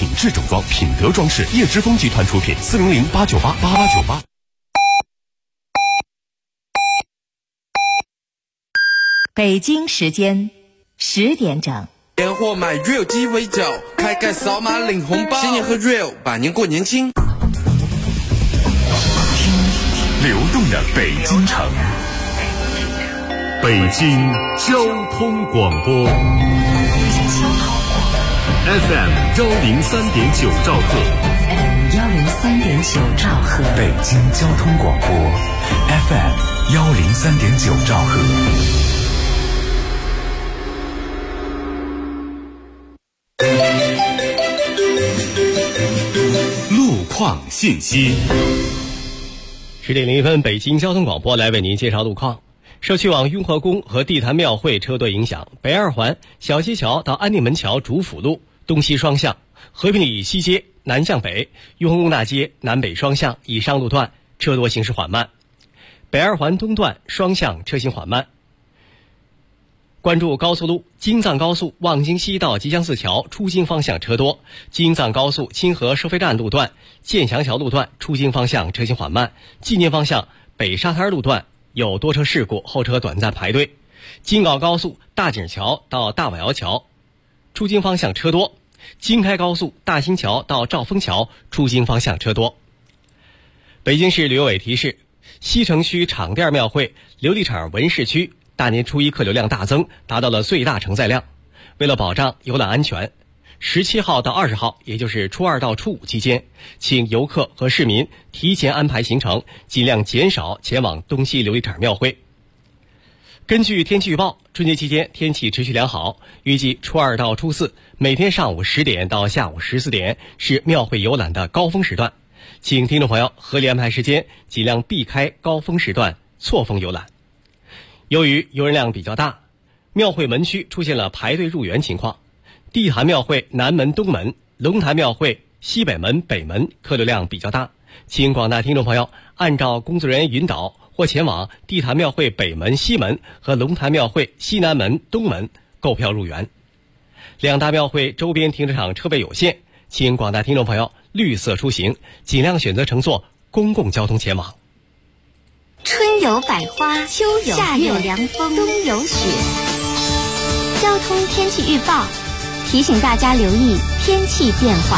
品质整装，品德装饰，叶之峰集团出品，400-898-8898。 北京时间10点整。 年货买 Real 鸡尾酒，开盖扫码领红包，新年喝 Real， 百年过年轻。 流动的北京城，北京交通广播 FM 103.9兆赫， FM 103.9兆赫， 北京交通广播 FM 103.9兆赫。路况信息。 10点01分，北京交通广播来为您介绍路况。受去往雍和宫和地坛庙会车多影响，北二环小街桥到安定门桥主辅路东西双向，和平里西街南向北，雍和宫大街南北双向以上路段车多，行驶缓慢。北二环东段双向车行缓慢。关注高速路京藏高速望京西到吉祥寺桥出京方向车多，京藏高速清河收费站路段建祥桥路段出京方向车行缓慢，纪念方向北沙滩路段有多车事故，后车短暂排队。京广高速大井桥到大瓦窑桥出京方向车多，京开高速大兴桥到兆丰桥出京方向车多。北京市旅游委提示，西城区场店庙会琉璃厂文市区大年初一客流量大增，达到了最大承载量。为了保障游览安全，17号到20号，也就是初二到初五期间，请游客和市民提前安排行程，尽量减少前往东西琉璃厂庙会。根据天气预报，春节期间天气持续良好，预计初二到初四每天上午10点到下午14点是庙会游览的高峰时段，请听众朋友合理安排时间，尽量避开高峰时段错峰游览。由于游人量比较大，庙会门区出现了排队入园情况，地坛庙会南门、东门、龙潭庙会西北门、北门客流量比较大，请广大听众朋友按照工作人员引导或前往地坛庙会北门、西门和龙潭庙会西南门、东门购票入园。两大庙会周边停车场车位有限，请广大听众朋友绿色出行，尽量选择乘坐公共交通前往。 春有百花，秋有月，夏有凉风，冬有雪。交通天气预报提醒大家留意天气变化。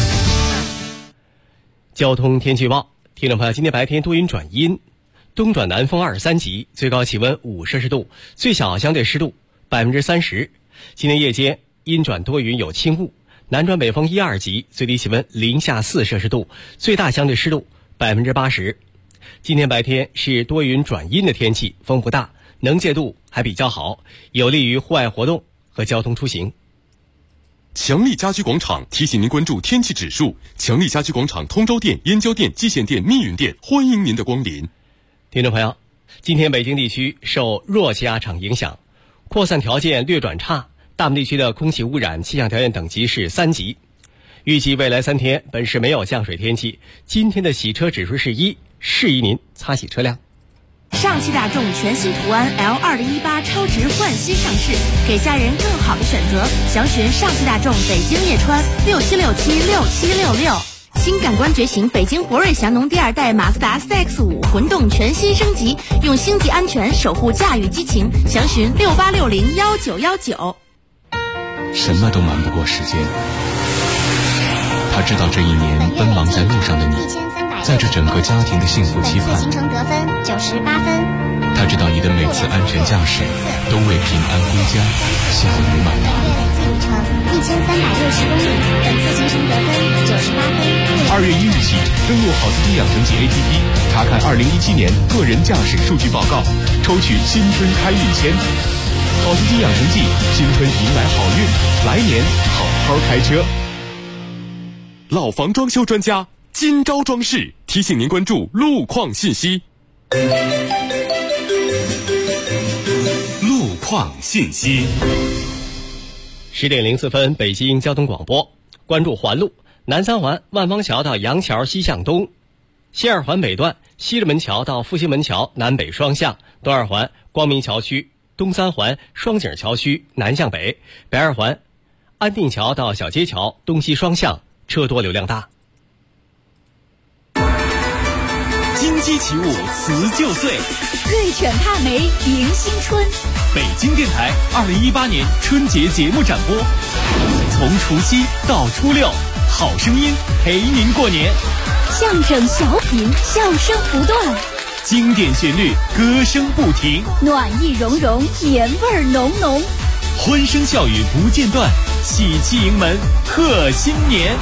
交通天气预报，听众朋友，今天白天多云转阴，东转南风23级，最高气温5摄氏度，最小相对湿度30%。今天夜间阴转多云有轻雾，南转北风1、2级，最低气温零下4摄氏度，最大相对湿度80%。今天白天是多云转阴的天气，风不大，能见度还比较好，有利于户外活动和交通出行。 强力家居广场提醒您关注天气指数，强力家居广场通州店、燕郊店、蓟县店、密云店欢迎您的光临。 听众朋友，今天北京地区受弱气压场影响，扩散条件略转差，大部分地区的空气污染气象条件等级是3级。预计未来3天本市没有降水天气，今天的洗车指数是1，适宜您擦洗车辆。 上汽大众全新途安 L2018 超值焕新上市，给家人更好的选择。详询上汽大众北京叶川67676766。新感官觉醒，北京博瑞祥农第2代马自达 CX-5 混动全新升级，用星级安全守护驾驭激情。详询68601919。 什么都瞒不过时间，他知道这一年奔忙在路上的你，在这整个家庭的幸福期盼， 行程得分98分。 他知道你的每次安全驾驶都为平安归家笑语满堂。 里程1360公里，本次行程得分98分。 2月1日起，登录好司机养成记 APP， 查看2017年个人驾驶数据报告，抽取新春开运签。好司机养成记，新春迎来好运，来年好好开车。老房装修专家金招装饰提醒您关注路况信息。路况信息。 10点04分，北京交通广播，关注环路南三环万方桥到杨桥西向东，西二环北段西直门桥到复兴门桥南北双向，东二环光明桥区、东三环双井桥区南向北，北二环安定桥到小街桥东西双向车多流量大。 金鸡起舞辞旧岁， 瑞犬帕梅迎新春。 北京电台2018年春节节目展播，从除夕到初六，好声音陪您过年。 相声小品，笑声不断， 经典旋律，歌声不停， 暖意融融，年味浓浓， 欢声笑语不间断，喜气迎门贺新年。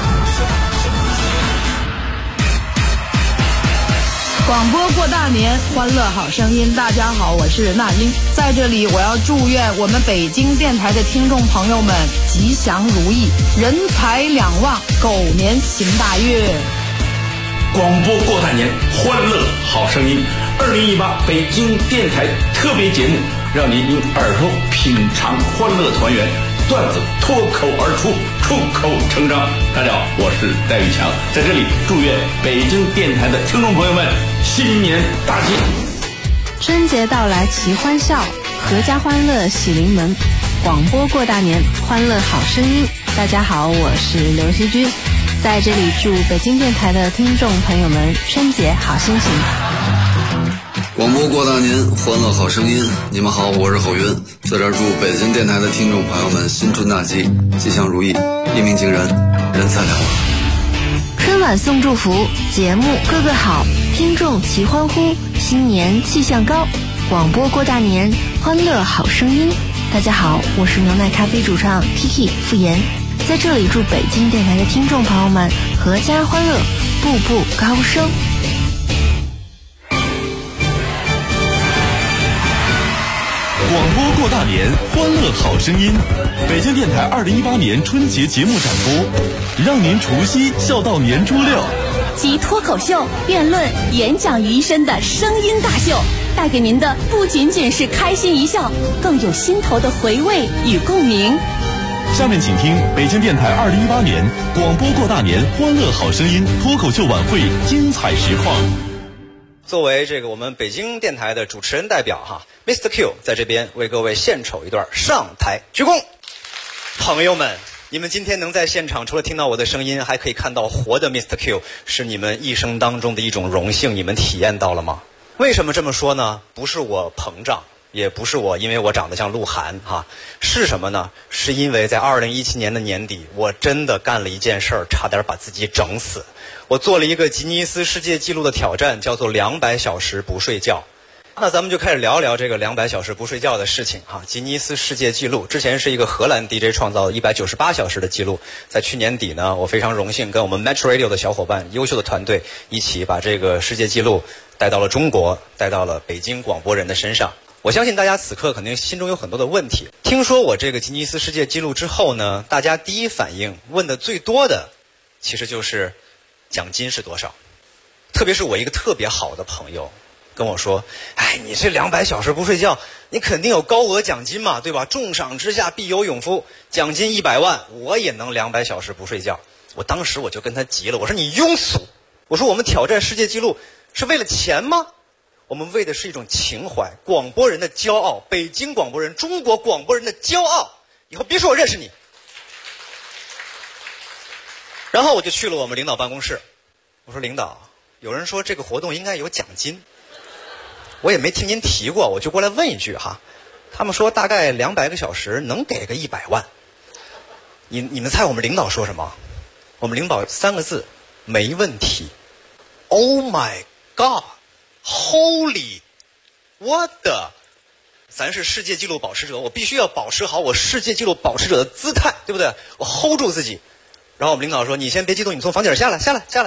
广播过大年，欢乐好声音。大家好，我是那英，在这里我要祝愿我们北京电台的听众朋友们吉祥如意，人财两旺，狗年行大运。 广播过大年，欢乐好声音。2018北京电台特别节目，让您用耳朵品尝欢乐团圆，段子脱口而出，出口成章。大家好，我是戴玉强，在这里祝愿北京电台的听众朋友们新年大吉。 春节到来齐欢笑，阖家欢乐喜临门。广播过大年，欢乐好声音。大家好，我是刘希军，在这里祝北京电台的听众朋友们春节好心情。 广播过大年，欢乐好声音。你们好，我是郝云，在这儿祝北京电台的听众朋友们新春大吉，吉祥如意，一鸣惊人，人财两旺。 春晚送祝福，节目个个好，听众齐欢呼，新年气象高。广播过大年，欢乐好声音。大家好，我是牛奶咖啡主唱 Kiki 傅岩，在这里祝北京电台的听众朋友们阖家欢乐，步步高升。 广播过大年，欢乐好声音。北京电台2018年春节节目展播，让您除夕笑到年初六。 集脱口秀、辩论、演讲于一身的声音大秀，带给您的不仅仅是开心一笑，更有心头的回味与共鸣。 下面请听北京电台2018年广播过大年欢乐好声音脱口秀晚会精彩实况。 作为这个我们北京电台的主持人代表哈 ，Mr. Q 在这边为各位献丑一段上台鞠躬。朋友们，你们今天能在现场，除了听到我的声音，还可以看到活的 Mr. Q， 是你们一生当中的一种荣幸，你们体验到了吗？为什么这么说呢？不是我膨胀，也不是因为我长得像鹿晗哈，是什么呢？是因为在2017年的年底，我真的干了一件事儿，差点把自己整死。我做了一个吉尼斯世界纪录的挑战，叫做200小时不睡觉。那咱们就开始聊聊这个200小时不睡觉的事情哈。吉尼斯世界纪录之前是一个荷兰 DJ 创造的198小时的记录，在去年底呢，我非常荣幸跟我们 Metro Radio 的小伙伴、优秀的团队一起把这个世界纪录带到了中国，带到了北京广播人的身上。我相信大家此刻肯定心中有很多的问题。听说我这个吉尼斯世界纪录之后呢，大家第一反应问的最多的，其实就是奖金是多少。特别是我一个特别好的朋友跟我说，哎，你这200小时不睡觉，你肯定有高额奖金嘛，对吧？重赏之下必有勇夫，奖金100万，我也能200小时不睡觉。我当时我就跟他急了，我说你庸俗，我说我们挑战世界纪录是为了钱吗？我们为的是一种情怀，广播人的骄傲，北京广播人，中国广播人的骄傲。以后别说我认识你。然后我就去了我们领导办公室，我说领导，有人说这个活动应该有奖金，我也没听您提过，我就过来问一句哈。他们说大概200个小时能给个100万。你们猜我们领导说什么？我们领导3个字，没问题。Oh my God， Holy， 我的，咱是世界纪录保持者，我必须要保持好我世界纪录保持者的姿态，对不对？我 hold 住自己。然后我们领导说：“你先别激动，你从房顶下来。”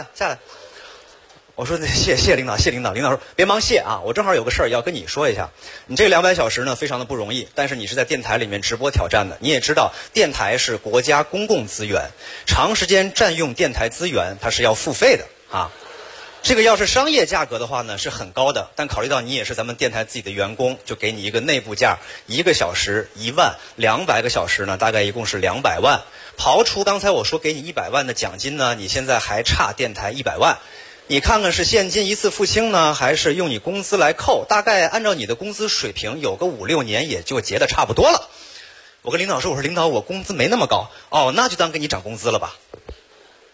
我说：“谢谢领导，谢领导。”领导说：“别忙谢啊，我正好有个事儿要跟你说一下。你这200小时呢，非常的不容易，但是你是在电台里面直播挑战的，你也知道，电台是国家公共资源，长时间占用电台资源，它是要付费的啊。这个要是商业价格的话呢，是很高的，但考虑到你也是咱们电台自己的员工，就给你一个内部价，1个小时1万，200个小时呢，大概一共是200万。刨除刚才我说给你100万的奖金呢，你现在还差电台100万。你看看是现金一次付清呢，还是用你工资来扣？大概按照你的工资水平，有个5-6年也就结得差不多了。我跟领导说，我说领导，我工资没那么高。哦，那就当给你涨工资了吧。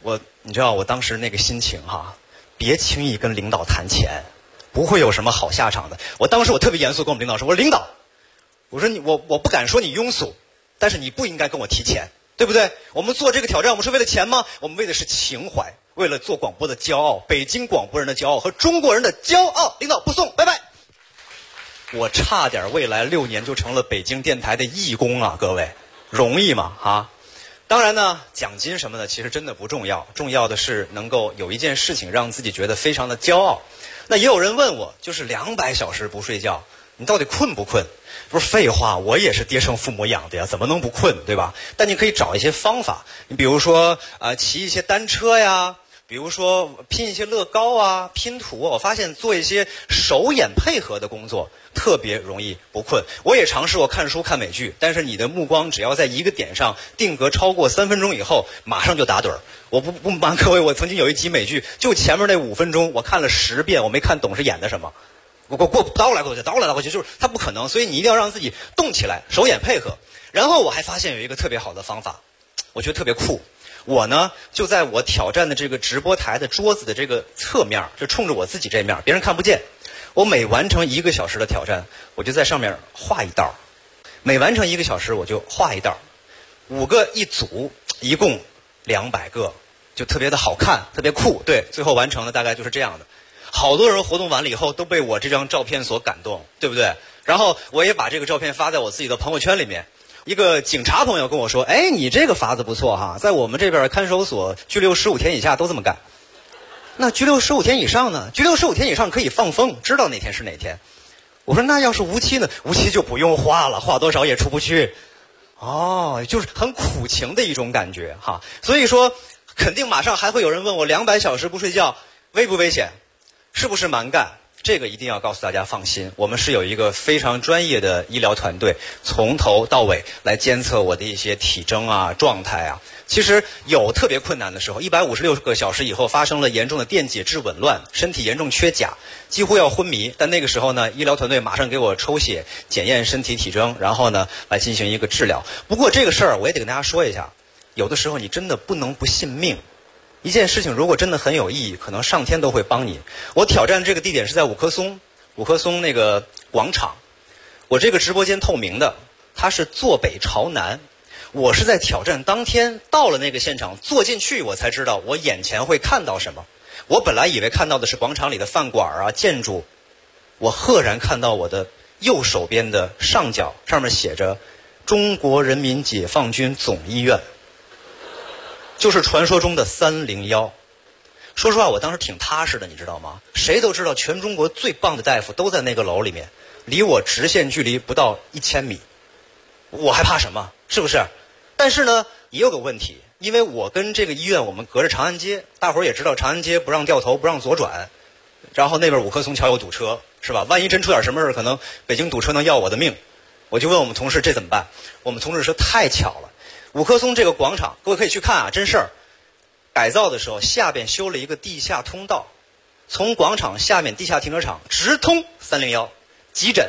你知道我当时那个心情哈，别轻易跟领导谈钱，不会有什么好下场的。我当时特别严肃跟我们领导说，我说领导，我说我不敢说你庸俗，但是你不应该跟我提钱，对不对？我们做这个挑战，我们是为了钱吗？我们为的是情怀，为了做广播的骄傲，北京广播人的骄傲和中国人的骄傲。领导不送，拜拜。我差点未来6年就成了北京电台的义工啊，各位，容易吗？啊？当然呢，奖金什么的其实真的不重要，重要的是能够有一件事情让自己觉得非常的骄傲。那也有人问我，就是200小时不睡觉，你到底困不困？不是废话，我也是爹生父母养的呀，怎么能不困，对吧？但你可以找一些方法，你比如说骑一些单车呀，比如说拼一些乐高啊，拼图啊。我发现做一些手眼配合的工作特别容易不困。我也尝试过看书看美剧，但是你的目光只要在一个点上定格超过3分钟以后，马上就打盹儿。我不瞒各位，我曾经有一集美剧，就前面那5分钟我看了10遍，我没看懂是演的什么。我倒来倒去，就是它不可能，所以你一定要让自己动起来，手眼配合。然后我还发现有一个特别好的方法，我觉得特别酷。我呢就在我挑战的这个直播台的桌子的这个侧面，就冲着我自己这面，别人看不见。我每完成1个小时的挑战，我就在上面画一道，每完成1个小时我就画一道，5个一组，一共200个，就特别的好看，特别酷。对，最后完成的大概就是这样的。好多人活动完了以后都被我这张照片所感动，对不对？然后我也把这个照片发在我自己的朋友圈里面。一个警察朋友跟我说，哎，你这个法子不错哈，在我们这边看守所拘留15天以下都这么干。那拘留15天以上呢？拘留15天以上可以放风，知道哪天是哪天。我说那要是无期呢？无期就不用画了，画多少也出不去。哦，就是很苦情的一种感觉哈。所以说肯定马上还会有人问我，200小时不睡觉危不危险？是不是蛮干？这个一定要告诉大家放心，我们是有一个非常专业的医疗团队，从头到尾来监测我的一些体征啊、状态啊。其实有特别困难的时候，156个小时以后发生了严重的电解质紊乱，身体严重缺钾，几乎要昏迷。但那个时候呢，医疗团队马上给我抽血检验身体体征，然后呢来进行一个治疗。不过这个事儿我也得跟大家说一下，有的时候你真的不能不信命。一件事情如果真的很有意义，可能上天都会帮你。我挑战这个地点是在五棵松那个广场。我这个直播间透明的，它是坐北朝南。我是在挑战当天到了那个现场，坐进去我才知道我眼前会看到什么。我本来以为看到的是广场里的饭馆啊、建筑，我赫然看到我的右手边的上角，上面写着中国人民解放军总医院，就是传说中的301。说实话，我当时挺踏实的，你知道吗？谁都知道全中国最棒的大夫都在那个楼里面，离我直线距离不到1000米，我还怕什么？是不是？但是呢，也有个问题，因为我跟这个医院我们隔着长安街，大伙儿也知道长安街不让掉头，不让左转，然后那边五棵松桥有堵车，是吧？万一真出点什么事，可能北京堵车能要我的命。我就问我们同事这怎么办？我们同事说太巧了，五棵松这个广场，各位可以去看啊，真事儿。改造的时候，下边修了一个地下通道，从广场下面地下停车场直通301急诊。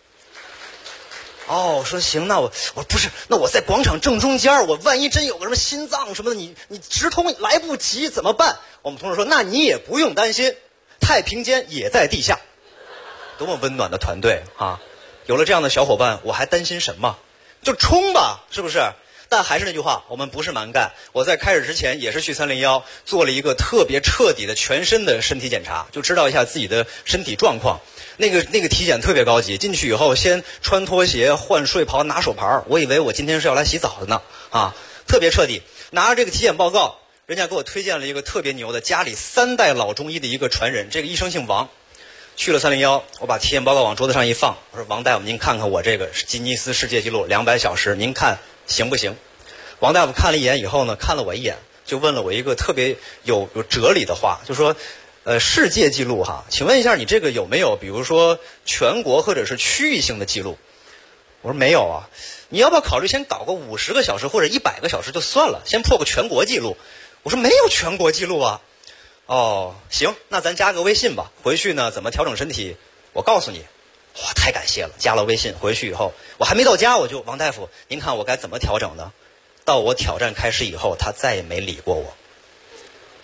哦，说行，那我不是，那我在广场正中间，我万一真有个什么心脏什么的，你直通来不及怎么办？我们同事说，那你也不用担心，太平间也在地下。多么温暖的团队啊！有了这样的小伙伴，我还担心什么？就冲吧，是不是？但还是那句话，我们不是蛮干。我在开始之前也是去301做了一个特别彻底的全身的身体检查，就知道一下自己的身体状况。那个体检特别高级，进去以后先穿拖鞋、换睡袍、拿手牌，我以为我今天是要来洗澡的呢啊，特别彻底。拿着这个体检报告，人家给我推荐了一个特别牛的家里3代老中医的一个传人，这个医生姓王。去了301，我把体检报告往桌子上一放，我说王大夫，您看看我这个吉尼斯世界纪录200小时，您看行不行？王大夫看了一眼以后呢，看了我一眼，就问了我一个特别有哲理的话，就说世界纪录哈，请问一下你这个有没有比如说全国或者是区域性的记录？我说没有啊。你要不要考虑先搞个50个小时或者100个小时就算了，先破个全国纪录？我说没有全国纪录啊。哦，行，那咱加个微信吧，回去呢怎么调整身体我告诉你。哇，太感谢了，加了微信回去以后，我还没到家，我就王大夫您看我该怎么调整呢？到我挑战开始以后，他再也没理过我。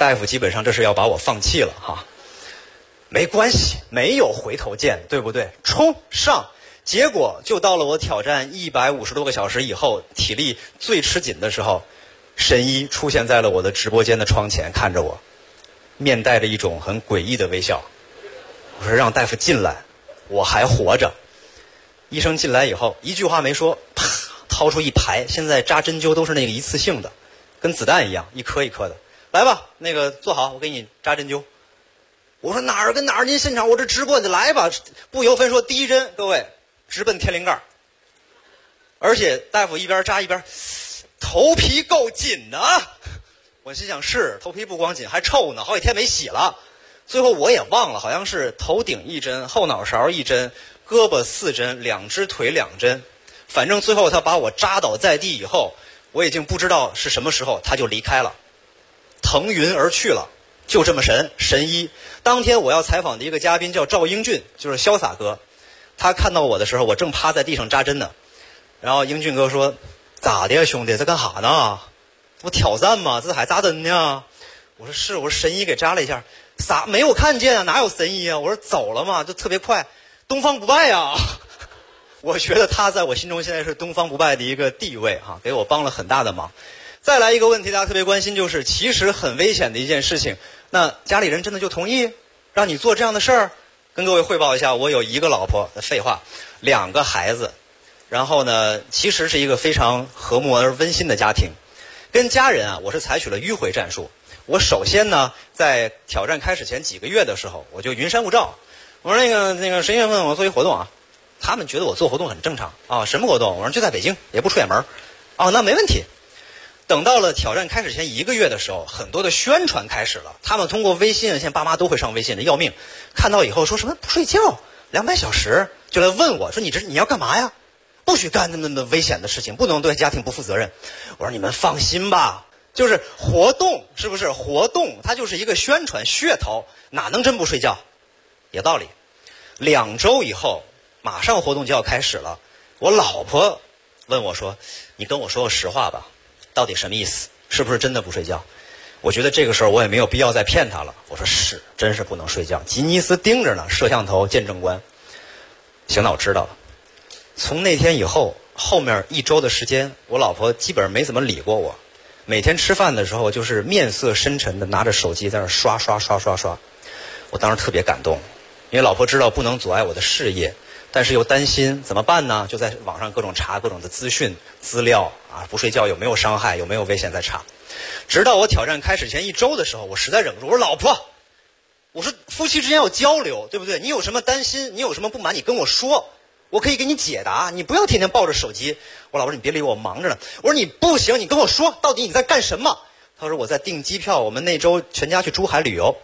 大夫基本上这是要把我放弃了哈。没关系，没有回头箭，对不对？冲上！结果就到了我挑战150多个小时以后，体力最吃紧的时候，神医出现在了我的直播间的窗前，看着我，面带着一种很诡异的微笑。我说让大夫进来，我还活着。医生进来以后，一句话没说，啪，掏出一排，现在扎针灸都是那个一次性的，跟子弹一样，一颗一颗的。来吧，那个坐好，我给你扎针灸。我说哪儿跟哪儿，您现场我这直播的来吧，不由分说，第一针，各位直奔天灵盖，而且大夫一边扎一边，头皮够紧的啊！我心想是头皮不光紧，还臭呢，好几天没洗了。最后我也忘了，好像是头顶1针，后脑勺1针，胳膊4针，2只腿2针。反正最后他把我扎倒在地以后，我已经不知道是什么时候他就离开了，腾云而去了。就这么神医。当天我要采访的一个嘉宾叫赵英俊，就是潇洒哥。他看到我的时候，我正趴在地上扎针呢。然后英俊哥说：“咋的呀，兄弟，在干哈呢？这不挑战吗？这还扎针呢？”我说：“是，我说神医给扎了一下。”啥没有看见啊？哪有神医啊？我说走了嘛，就特别快，东方不败啊！我觉得他在我心中现在是东方不败的一个地位哈，给我帮了很大的忙。再来一个问题，大家特别关心，就是其实很危险的一件事情，那家里人真的就同意让你做这样的事儿？跟各位汇报一下，我有1个老婆，废话，2个孩子，然后呢，其实是一个非常和睦而温馨的家庭。跟家人啊，我是采取了迂回战术。我首先呢，在挑战开始前几个月的时候，我就云山雾罩。我说那个11月份我做一活动啊，他们觉得我做活动很正常啊。什么活动？我说就在北京，也不出远门。哦，那没问题。等到了挑战开始前1个月的时候，很多的宣传开始了。他们通过微信，现在爸妈都会上微信的，要命。看到以后说什么不睡觉200小时，就来问我说你要干嘛呀？不许干那么危险的事情，不能对家庭不负责任。我说你们放心吧。就是活动，是不是活动？它就是一个宣传噱头，哪能真不睡觉？有道理。2周以后，马上活动就要开始了。我老婆问我说：“你跟我说个实话吧，到底什么意思？是不是真的不睡觉？”我觉得这个时候我也没有必要再骗她了。我说是，真是不能睡觉。吉尼斯盯着呢，摄像头见证官。行，那我知道了。从那天以后，后面1周的时间，我老婆基本上没怎么理过我。每天吃饭的时候，就是面色深沉的拿着手机在那刷。我当时特别感动，因为老婆知道不能阻碍我的事业，但是又担心怎么办呢？就在网上各种查各种的资讯资料啊，不睡觉有没有伤害，有没有危险在查。直到我挑战开始前1周的时候，我实在忍不住，我说老婆，我说夫妻之间要交流，对不对？你有什么担心，你有什么不满，你跟我说。我可以给你解答，你不要天天抱着手机。我老婆说你别理我，忙着呢。我说你不行，你跟我说到底你在干什么？他说我在订机票，我们那周全家去珠海旅游。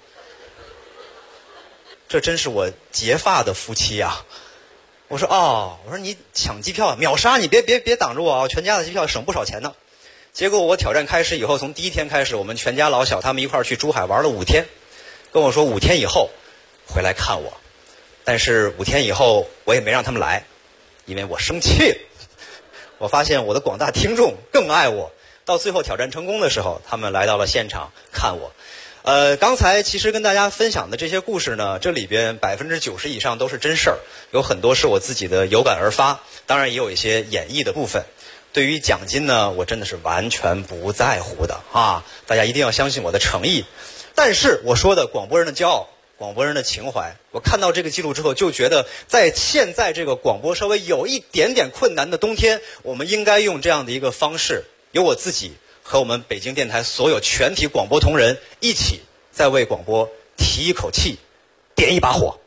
这真是我结发的夫妻啊！我说哦，我说你抢机票秒杀，你别挡着我啊！全家的机票省不少钱呢。结果我挑战开始以后，从第1天开始，我们全家老小他们一块儿去珠海玩了5天，跟我说5天以后回来看我。但是5天以后，我也没让他们来，因为我生气了。我发现我的广大听众更爱我。到最后挑战成功的时候，他们来到了现场看我。刚才其实跟大家分享的这些故事呢，这里边90%以上都是真事儿，有很多是我自己的有感而发，当然也有一些演绎的部分。对于奖金呢，我真的是完全不在乎的啊！大家一定要相信我的诚意。但是我说的广播人的骄傲。广播人的情怀，我看到这个记录之后，就觉得在现在这个广播稍微有一点点困难的冬天，我们应该用这样的一个方式，由我自己和我们北京电台所有全体广播同仁一起，再为广播提一口气，点一把火。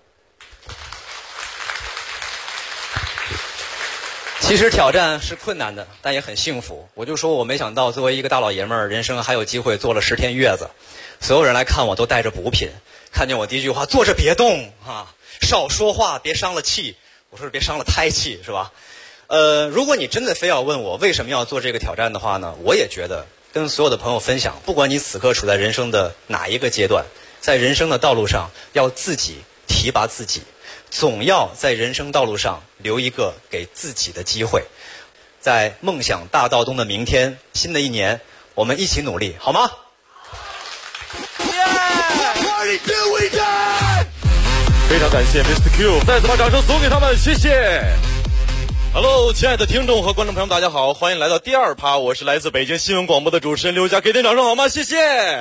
其实挑战是困难的，但也很幸福。我就说我没想到，作为一个大老爷们儿，人生还有机会做了10天月子。所有人来看我都带着补品，看见我第一句话坐着别动啊，少说话，别伤了气。我说别伤了胎气，是吧？如果你真的非要问我为什么要做这个挑战的话呢，我也觉得跟所有的朋友分享，不管你此刻处在人生的哪一个阶段，在人生的道路上要自己提拔自己，总要在人生道路上留一个给自己的机会。在梦想大道东的明天，新的一年，我们一起努力，好吗？ 非常感谢 Mr. Q， 再次把掌声送给他们，谢谢。Hello， 亲爱的听众和观众朋友们，大家好，欢迎来到第二趴，我是来自北京新闻广播的主持人刘佳，给点掌声好吗？谢谢。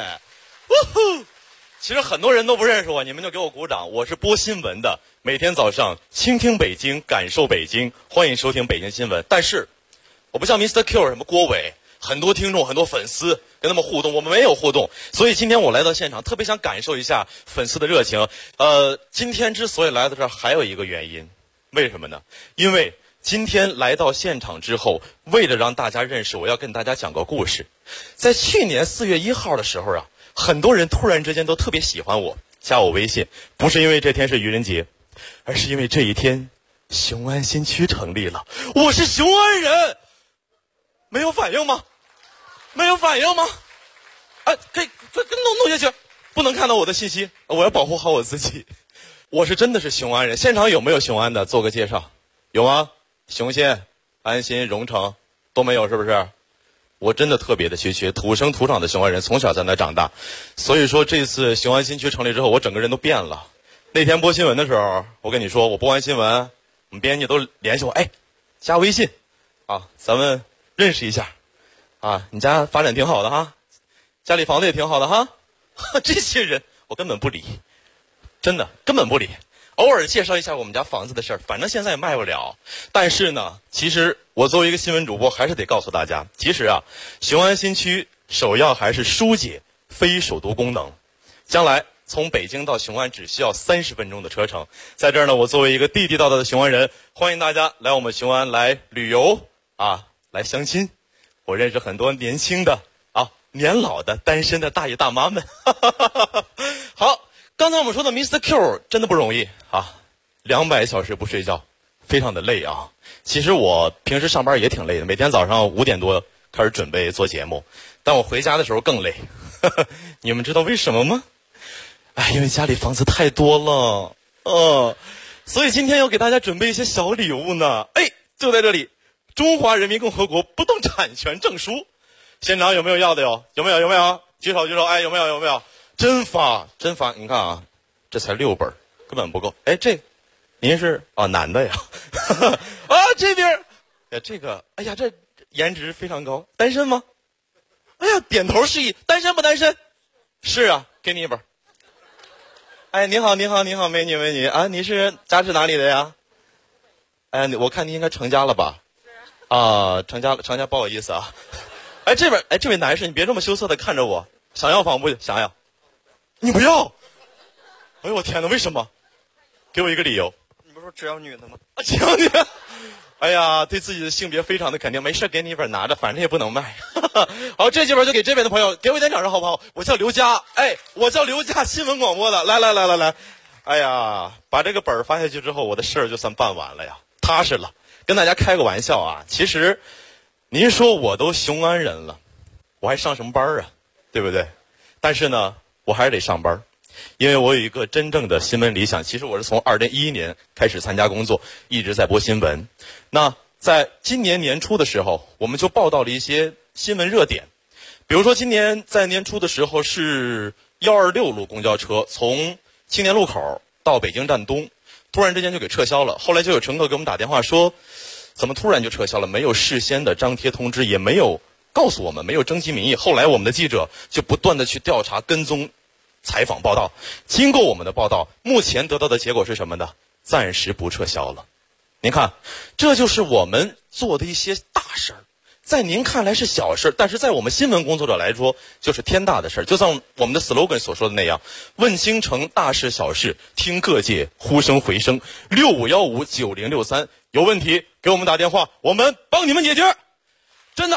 其实很多人都不认识我，你们就给我鼓掌。我是播新闻的，每天早上倾听北京，感受北京，欢迎收听北京新闻。但是我不像 Mr. Q 什么郭伟，很多听众很多粉丝跟他们互动，我们没有互动，所以今天我来到现场特别想感受一下粉丝的热情。今天之所以来到这儿还有一个原因，为什么呢？因为今天来到现场之后，为了让大家认识我，要跟大家讲个故事。在去年4月1号的时候啊，很多人突然之间都特别喜欢我，加我微信，不是因为这天是愚人节，而是因为这一天雄安新区成立了，我是雄安人。没有反应吗？没有反应吗？哎，可以弄下去，不能看到我的信息，我要保护好我自己。我是真的是雄安人，现场有没有雄安的？做个介绍，有吗？雄县、安新、荣城都没有，是不是？我真的特别的稀缺，土生土长的雄安人，从小在那长大，所以说这次雄安新区成立之后，我整个人都变了。那天播新闻的时候，我跟你说，我播完新闻，我们编辑都联系我，哎，加微信啊，咱们认识一下啊，你家发展挺好的哈，家里房子也挺好的哈，这些人我根本不理，真的根本不理。偶尔介绍一下我们家房子的事儿，反正现在也卖不了。但是呢，其实我作为一个新闻主播，还是得告诉大家，其实啊，雄安新区首要还是疏解非首都功能。将来从北京到雄安只需要30分钟的车程。在这儿呢，我作为一个地地道道的雄安人，欢迎大家来我们雄安来旅游啊，来相亲。我认识很多年轻的啊、年老的、单身的大爷大妈们。好。刚才我们说的 Mr. Q 真的不容易啊，200小时不睡觉，非常的累啊。其实我平时上班也挺累的，每天早上5点多开始准备做节目，但我回家的时候更累。你们知道为什么吗？哎，因为家里房子太多了，所以今天要给大家准备一些小礼物呢。哎，就在这里，中华人民共和国不动产权证书，现场有没有要的哟？有没有？举手，哎，有没有？真发，你看啊，这才6本，根本不够。哎，这，您是男的呀？啊，这边，这个，哎呀，这颜值非常高，单身吗？哎呀，点头示意，单身不单身？是啊，给你1本。哎，你好，美女啊，你是家是哪里的呀？哎，我看你应该成家了吧？啊，成家，不好意思啊。哎，这边，这位男士，你别这么羞涩的看着我，想要房不？想要。你不要！哎呦我天哪，为什么？给我一个理由。你不是说只要女的吗？啊，只要女的。哎呀，对自己的性别非常的肯定，没事给你1本拿着，反正也不能卖。好，这几本就给这边的朋友，给我一点掌声好不好？我叫刘佳，哎，我叫刘佳，新闻广播的，来。哎呀，把这个本发下去之后，我的事儿就算办完了呀，踏实了。跟大家开个玩笑啊，其实您说我都雄安人了，我还上什么班啊？对不对？但是呢，我还是得上班，因为我有一个真正的新闻理想。其实我是从2011年开始参加工作，一直在播新闻。那在今年年初的时候，我们就报道了一些新闻热点，比如说今年在年初的时候是126路公交车从青年路口到北京站东，突然之间就给撤销了。后来就有乘客给我们打电话说，怎么突然就撤销了？没有事先的张贴通知，也没有告诉我们，没有征集民意。后来我们的记者就不断的去调查、跟踪、采访、报道。经过我们的报道，目前得到的结果是什么呢？暂时不撤销了。您看，这就是我们做的一些大事儿，在您看来是小事，但是在我们新闻工作者来说，就是天大的事儿。就像我们的 slogan 所说的那样，问京城大事小事，听各界呼声回声。65159063，有问题给我们打电话，我们帮你们解决。真的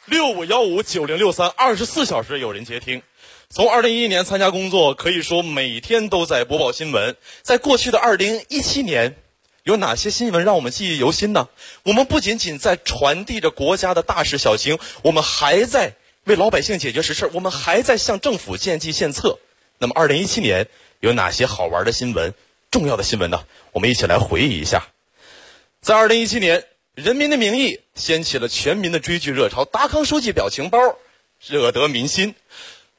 ，65159063， 24小时有人接听。从2011年参加工作，可以说每天都在播报新闻。在过去的2017年，有哪些新闻让我们记忆犹新呢？我们不仅仅在传递着国家的大事小情，我们还在为老百姓解决实事，我们还在向政府献计献策。那么2017年有哪些好玩的新闻、重要的新闻呢？我们一起来回忆一下。在2017年，《人民的名义》掀起了全民的追剧热潮，达康书记表情包惹得民心。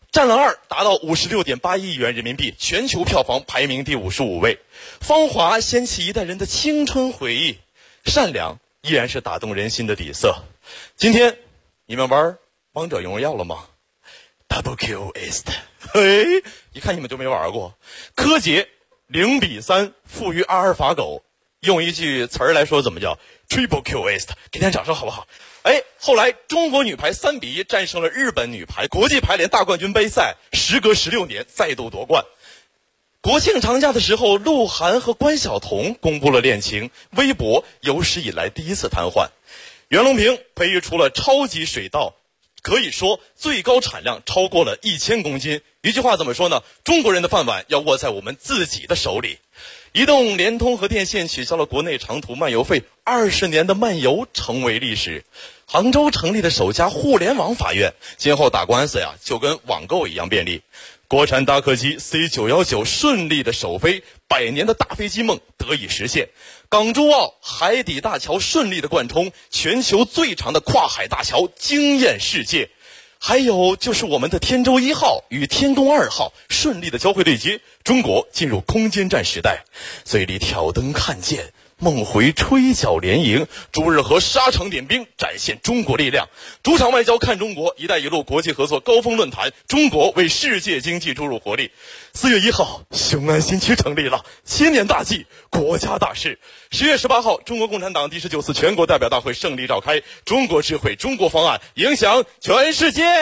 战狼2达到56.8亿元人民币，全球票房排名第55位。芳华掀起一代人的青春回忆，善良依然是打动人心的底色。今天你们玩王者荣耀了吗？ Double Kill East， 嘿，一看你们就没玩过。柯洁0-3负于阿尔法狗，用一句词儿来说怎么叫 Triple Kill East， 给点掌声好不好？后来中国女排3-1战胜了日本女排，国际排联大冠军杯赛时隔16年再度夺冠。国庆长假的时候，鹿晗和关晓彤公布了恋情，微博有史以来第一次瘫痪。袁隆平培育出了超级水稻，可以说最高产量超过了1000公斤。一句话怎么说呢？中国人的饭碗要握在我们自己的手里。移动、联通和电信取消了国内长途漫游费，20年的漫游成为历史。杭州成立的首家互联网法院，今后打官司就跟网购一样便利。国产大客机 C919 顺利的首飞，100年的大飞机梦得以实现。港珠澳海底大桥顺利的贯通，全球最长的跨海大桥惊艳世界。还有就是我们的天舟1号与天宫2号顺利的交会对接，中国进入空间站时代。嘴里挑灯看剑，梦回吹角连营，朱日和沙场点兵，展现中国力量。主场外交看中国，一带一路国际合作高峰论坛，中国为世界经济注入活力。4月1号，雄安新区成立了，1000年大计，国家大事。10月18号，中国共产党第19次全国代表大会胜利召开，中国智慧、中国方案影响全世界。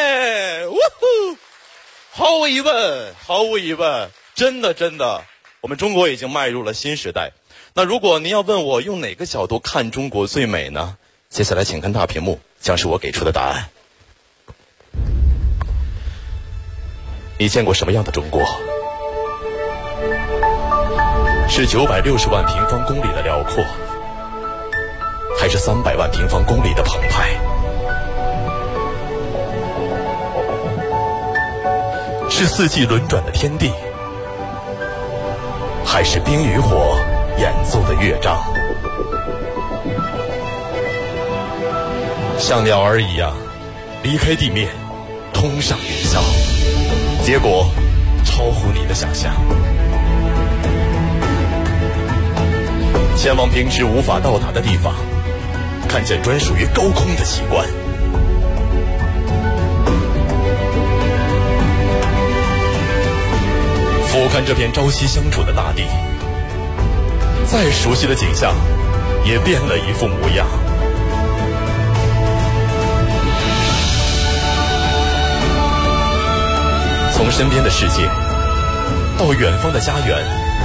毫无疑问，真的，我们中国已经迈入了新时代。那如果您要问我用哪个角度看中国最美呢？接下来请看大屏幕，将是我给出的答案。你见过什么样的中国？是960万平方公里的辽阔，还是300万平方公里的澎湃？是四季轮转的天地，还是冰与火演奏的乐章？像鸟儿一样离开地面，通上云霄，结果超乎你的想象。前往平时无法到达的地方，看见专属于高空的奇观。俯瞰这片朝夕相处的大地，再熟悉的景象也变了一副模样。从身边的世界到远方的家园，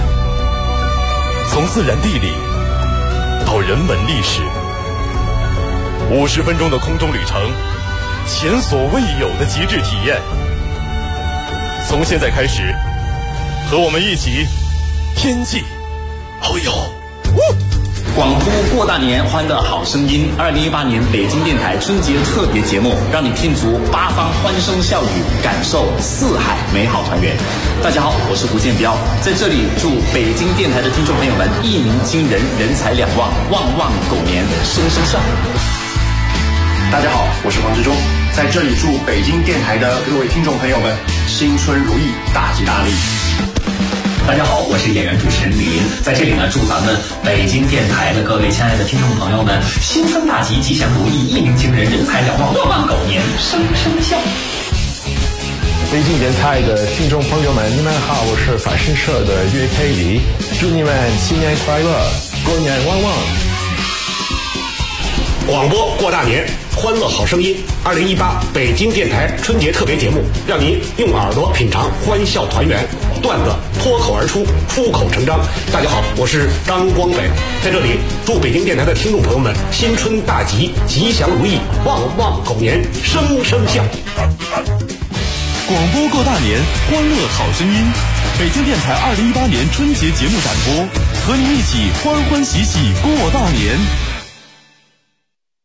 从自然地理到人文历史，50分钟的空中旅程，前所未有的极致体验。从现在开始，和我们一起天际遨游。 广播过大年，欢乐好声音。2018年北京电台春节特别节目，让你拼足八方欢声笑语，感受四海美好团圆。大家好，我是胡建彪，在这里祝北京电台的听众朋友们一鸣惊人，人财两旺，旺旺狗年，声声笑。 大家好，我是黄志忠，在这里祝北京电台的各位听众朋友们新春如意，大吉大利。 大家好，我是演员主持人李林，在这里呢，祝咱们北京电台的各位亲爱的听众朋友们新春大吉，吉祥如意，一鸣惊人，人财两旺，旺旺狗年，声声笑。 北京电台的听众朋友们，你们好，我是法新社的岳佩里，祝你们新年快乐，过年旺旺。 广播过大年，欢乐好声音。2018北京电台春节特别节目，让您用耳朵品尝欢笑团圆，段子脱口而出，出口成章。大家好，我是张光北，在这里祝北京电台的听众朋友们新春大吉，吉祥如意，旺旺狗年，声声笑。 广播过大年，欢乐好声音。北京电台2018年春节节目展播，和您一起欢欢喜喜过大年。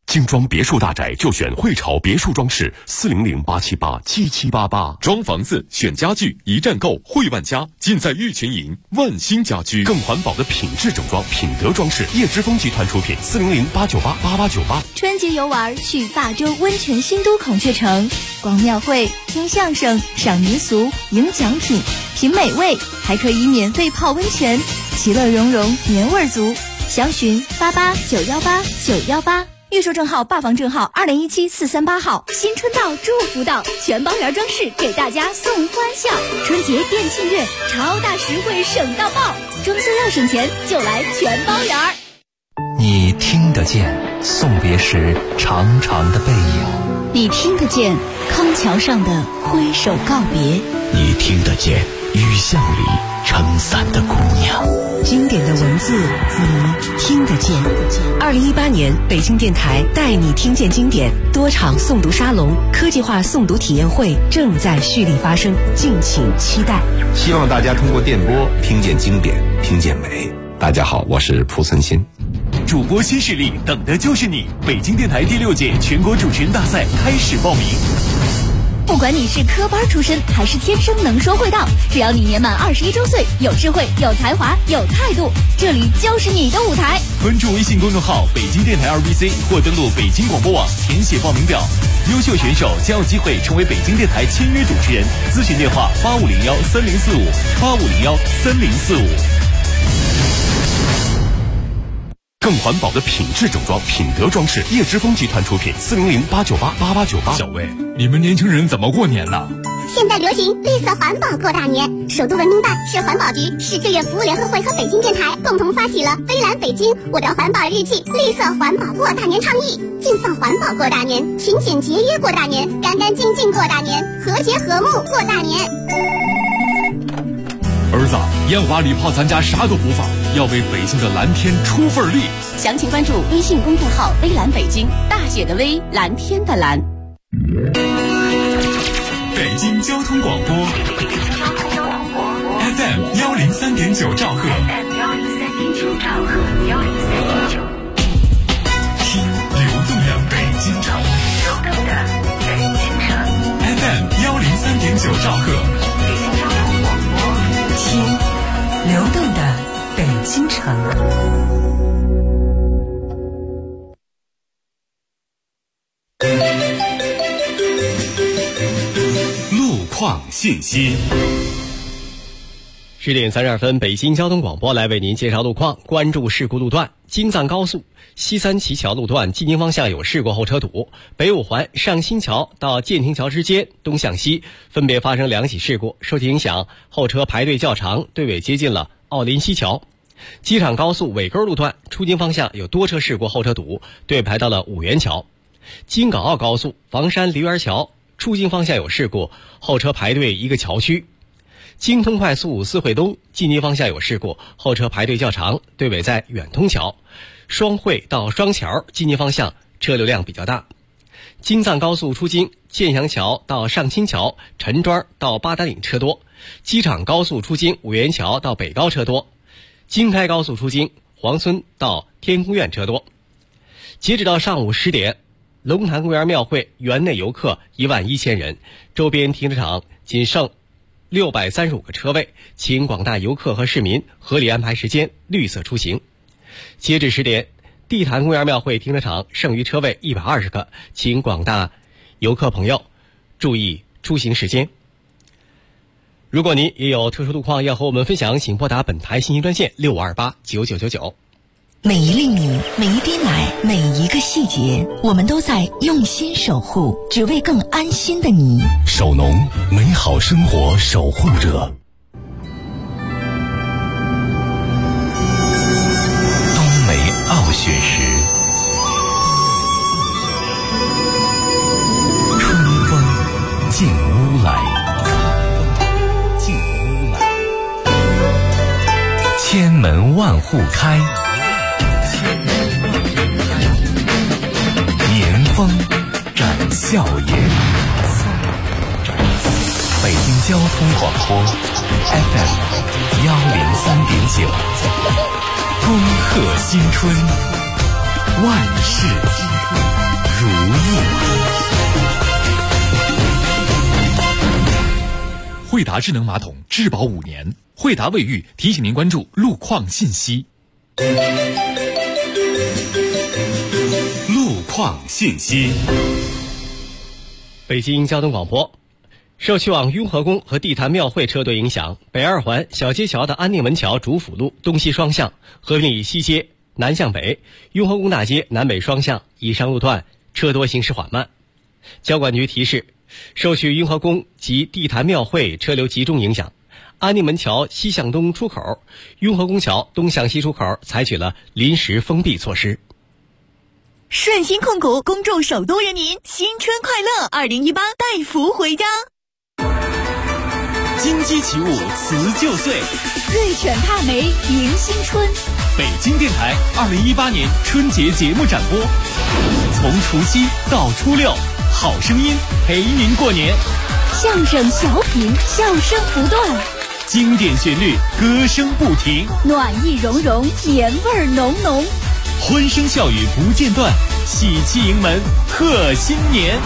精装别墅大宅就选汇潮别墅装饰，400-878-7788。装房子选家具，一站购汇万家，尽在玉群营万兴家居。更环保的品质整装，品德装饰，叶之峰集团出品，400-898-8898。 春节游玩去霸州温泉新都孔雀城，逛庙会、听相声、赏民俗、赢奖品、品美味，还可以免费泡温泉，其乐融融，年味足。详询88918918，预售证号、霸房证号2017-438号。新春到，祝福到，全包园装饰给大家送欢笑。春节店庆月，超大实惠省到爆，装修要省钱就来全包园。 你听得见送别时长长的背影， 你听得见康桥上的挥手告别， 你听得见雨巷里撑伞的姑娘。 经典的文字你听得见。2018年北京电台带你听见经典多场诵读沙龙、科技化诵读体验会正在蓄力发生，敬请期待。 希望大家通过电波听见经典，听见美。大家好，我是蒲存昕。 主播新势力，等的就是你！北京电台第6届全国主持人大赛开始报名。 不管你是科班出身还是天生能说会道，只要你年满21周岁，有智慧、有才华、有态度，这里就是你的舞台。 关注微信公众号北京电台2BC 或登录北京广播网填写报名表，优秀选手将有机会成为北京电台签约主持人。咨询电话8501-3045，8501-3045。更环保的品质整装，品德装饰，叶之峰集团出品，400-898-8898。 小魏，你们年轻人怎么过年呢？ 现在流行绿色环保过大年，首都文明办、市环保局、市志愿服务联合会和北京电台共同发起了微蓝北京我的环保日记绿色环保过大年倡议，尽放环保过大年，勤俭节约过大年，干干净净过大年，和谐和睦过大年。 儿子，烟花礼炮咱家啥都不放，要为北京的蓝天出份力。 详情关注微信公众号微蓝北京，大写的微，蓝天的蓝。 北京交通广播 FM 103.9兆赫，听流动的北京城，FM 103.9兆赫， 听流动的北京城。 路况信息。 10点32分，北京交通广播来为您介绍路况。关注事故路段：京藏高速西三旗桥路段进京方向有事故后车堵，北五环上新桥到建亭桥之间东向西分别发生2起事故，受其影响，后车排队较长，队尾接近了奥林西桥。机场高速尾沟路段出京方向有多车事故后车堵，队排到了五元桥。京港澳高速房山梨园桥出京方向有事故，后车排队一个桥区。京通快速四惠东进京方向有事故，后车排队较长，队尾在远通桥。双汇到双桥进京方向车流量比较大。京藏高速出京建祥桥到上清桥、陈庄到八达岭车多。机场高速出京五元桥到北高车多。京开高速出京黄村到天宫苑车多。截止到上午10点，龙潭公园庙会园内游客11000人，周边停车场仅剩635个车位，请广大游客和市民合理安排时间，绿色出行。截止10点，地坛公园庙会停车场剩余车位120个，请广大游客朋友注意出行时间。如果您也有特殊路况要和我们分享，请拨打本台信息专线65289999。 每一粒米，每一滴奶，每一个细节，我们都在用心守护，只为更安心的你。 首农，美好生活守护者。 冬梅傲雪时，春风进屋来，千门万户开，年风展笑颜。北京交通广播 FM 103.9，恭贺新春， 万事如意。惠达智能马桶质保5年，惠达卫浴提醒您关注路况信息。路况信息。 北京交通广播。受去往雍和宫和地坛庙会车队影响，北二环小街桥的安定门桥主辅路东西双向、和平里西街南向北、雍和宫大街南北双向以上路段车多行驶缓慢。交管局提示，受去雍和宫及地坛庙会车流集中影响，安定门桥西向东出口、雍和宫桥东向西出口采取了临时封闭措施。 顺鑫控股恭祝首都人民新春快乐，2018带福回家。 金鸡起舞辞旧岁， 瑞选帕梅迎新春。 北京电台2018年春节节目展播，从除夕到初六，好声音陪您过年。 相声小品笑声不断， 经典旋律歌声不停， 暖意融融年味浓浓， 欢声笑语不间断，喜气迎门贺新年。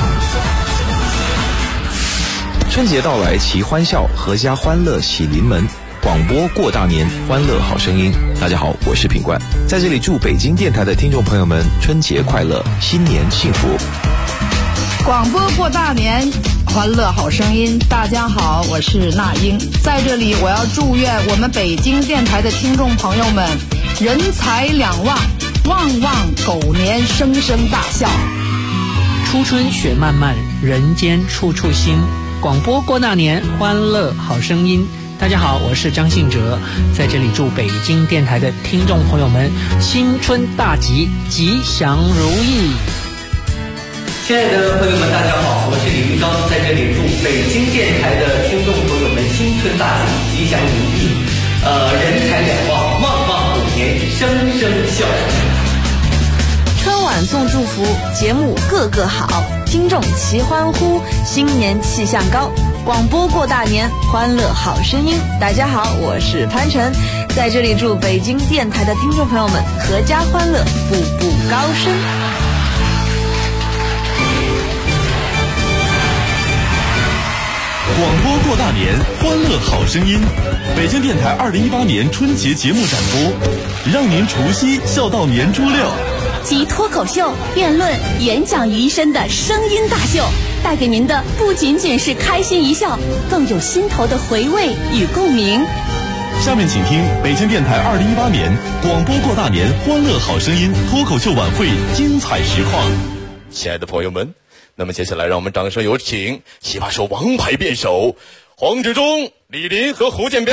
春节到来齐欢笑，阖家欢乐喜临门。广播过大年，欢乐好声音。大家好，我是品冠，在这里祝北京电台的听众朋友们春节快乐，新年幸福。 广播过大年，欢乐好声音。大家好，我是那英，在这里我要祝愿我们北京电台的听众朋友们人财两旺，旺旺狗年，声声大笑。 初春雪漫漫，人间处处新。广播过大年，欢乐好声音。大家好，我是张信哲，在这里祝北京电台的听众朋友们新春大吉，吉祥如意。 亲爱的朋友们，大家好，我是李云刚，在这里祝北京电台的听众朋友们新春大吉，吉祥如意，人财两旺，旺旺狗年，声声笑。 春晚送祝福，节目个个好，听众齐欢呼，新年气象高。广播过大年，欢乐好声音。大家好，我是潘晨，在这里祝北京电台的听众朋友们阖家欢乐，步步高升。 广播过大年，欢乐好声音。北京电台2018年春节节目展播，让您除夕笑到年初六。 集脱口秀、辩论、演讲于一身的声音大秀，带给您的不仅仅是开心一笑，更有心头的回味与共鸣。 下面请听北京电台2018年广播过大年欢乐好声音脱口秀晚会精彩实况。 亲爱的朋友们，那么接下来让我们掌声有请奇葩说王牌辩手黄志忠、李林和胡建彪。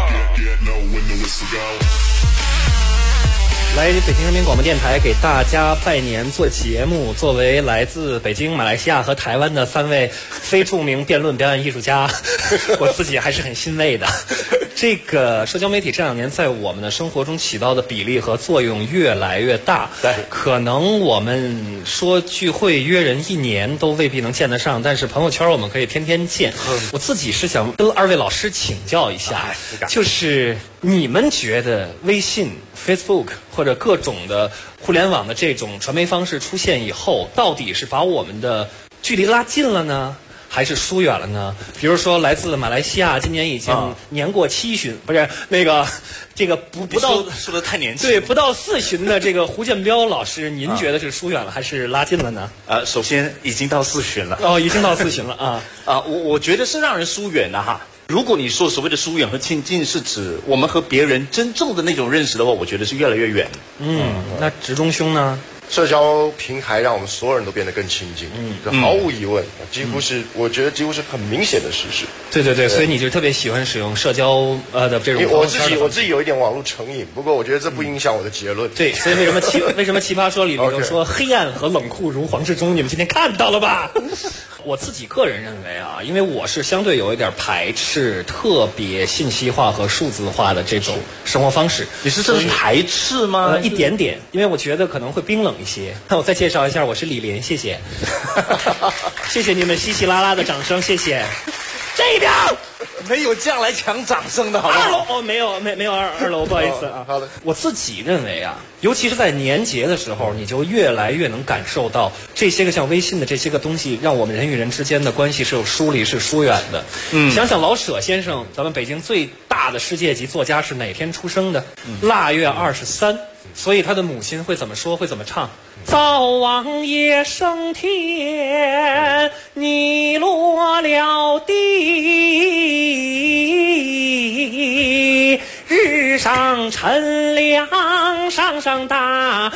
来北京人民广播电台给大家拜年做节目。作为来自北京、马来西亚和台湾的3位非著名辩论表演艺术家，我自己还是很欣慰的。这个社交媒体这2年在我们的生活中起到的比例和作用越来越大。对，可能我们说聚会约人1年都未必能见得上，但是朋友圈我们可以天天见。我自己是想跟2位老师请教一下，就是你们觉得微信、Facebook 或者各种的互联网的这种传媒方式出现以后，到底是把我们的距离拉近了呢，还是疏远了呢？比如说来自马来西亚，今年已经年过7旬，不是那个这个不到说的太年轻， 对，不到4旬的这个胡建彪老师，您觉得是疏远了还是拉近了呢？ 首先已经到4旬了。 已经到4旬了啊我觉得是让人疏远了哈。如果你说所谓的疏远和亲近是指我们和别人真正的那种认识的话，我觉得是越来越远。 那直中兄呢？ 社交平台让我们所有人都变得更亲近，这毫无疑问，我觉得几乎是很明显的事实。 对，所以你就特别喜欢使用社交的这种。 我自己有一点网络成瘾，不过我觉得这不影响我的结论。 对，所以为什么奇葩说里头说黑暗和冷酷如黄志忠，你们今天看到了吧？我自己个人认为因为我是相对有一点排斥特别信息化和数字化的这种生活方式。 你是真的排斥吗？ 一点点，因为我觉得可能会冰冷一些。那我再介绍一下，我是李林，谢谢，谢谢你们稀稀拉拉的掌声，谢谢。 这边没有这样来抢掌声的，好不好？ 二楼哦，没有二楼，不好意思啊。 好的， 我自己认为啊，尤其是在年节的时候，你就越来越能感受到这些个像微信的这些个东西，让我们人与人之间的关系是有疏离、是疏远的。想想老舍先生，咱们北京最大的世界级作家是哪天出生的？腊月23。所以他的母亲会怎么说？会怎么唱？早望夜升天，你落了地，日上乘凉，上上大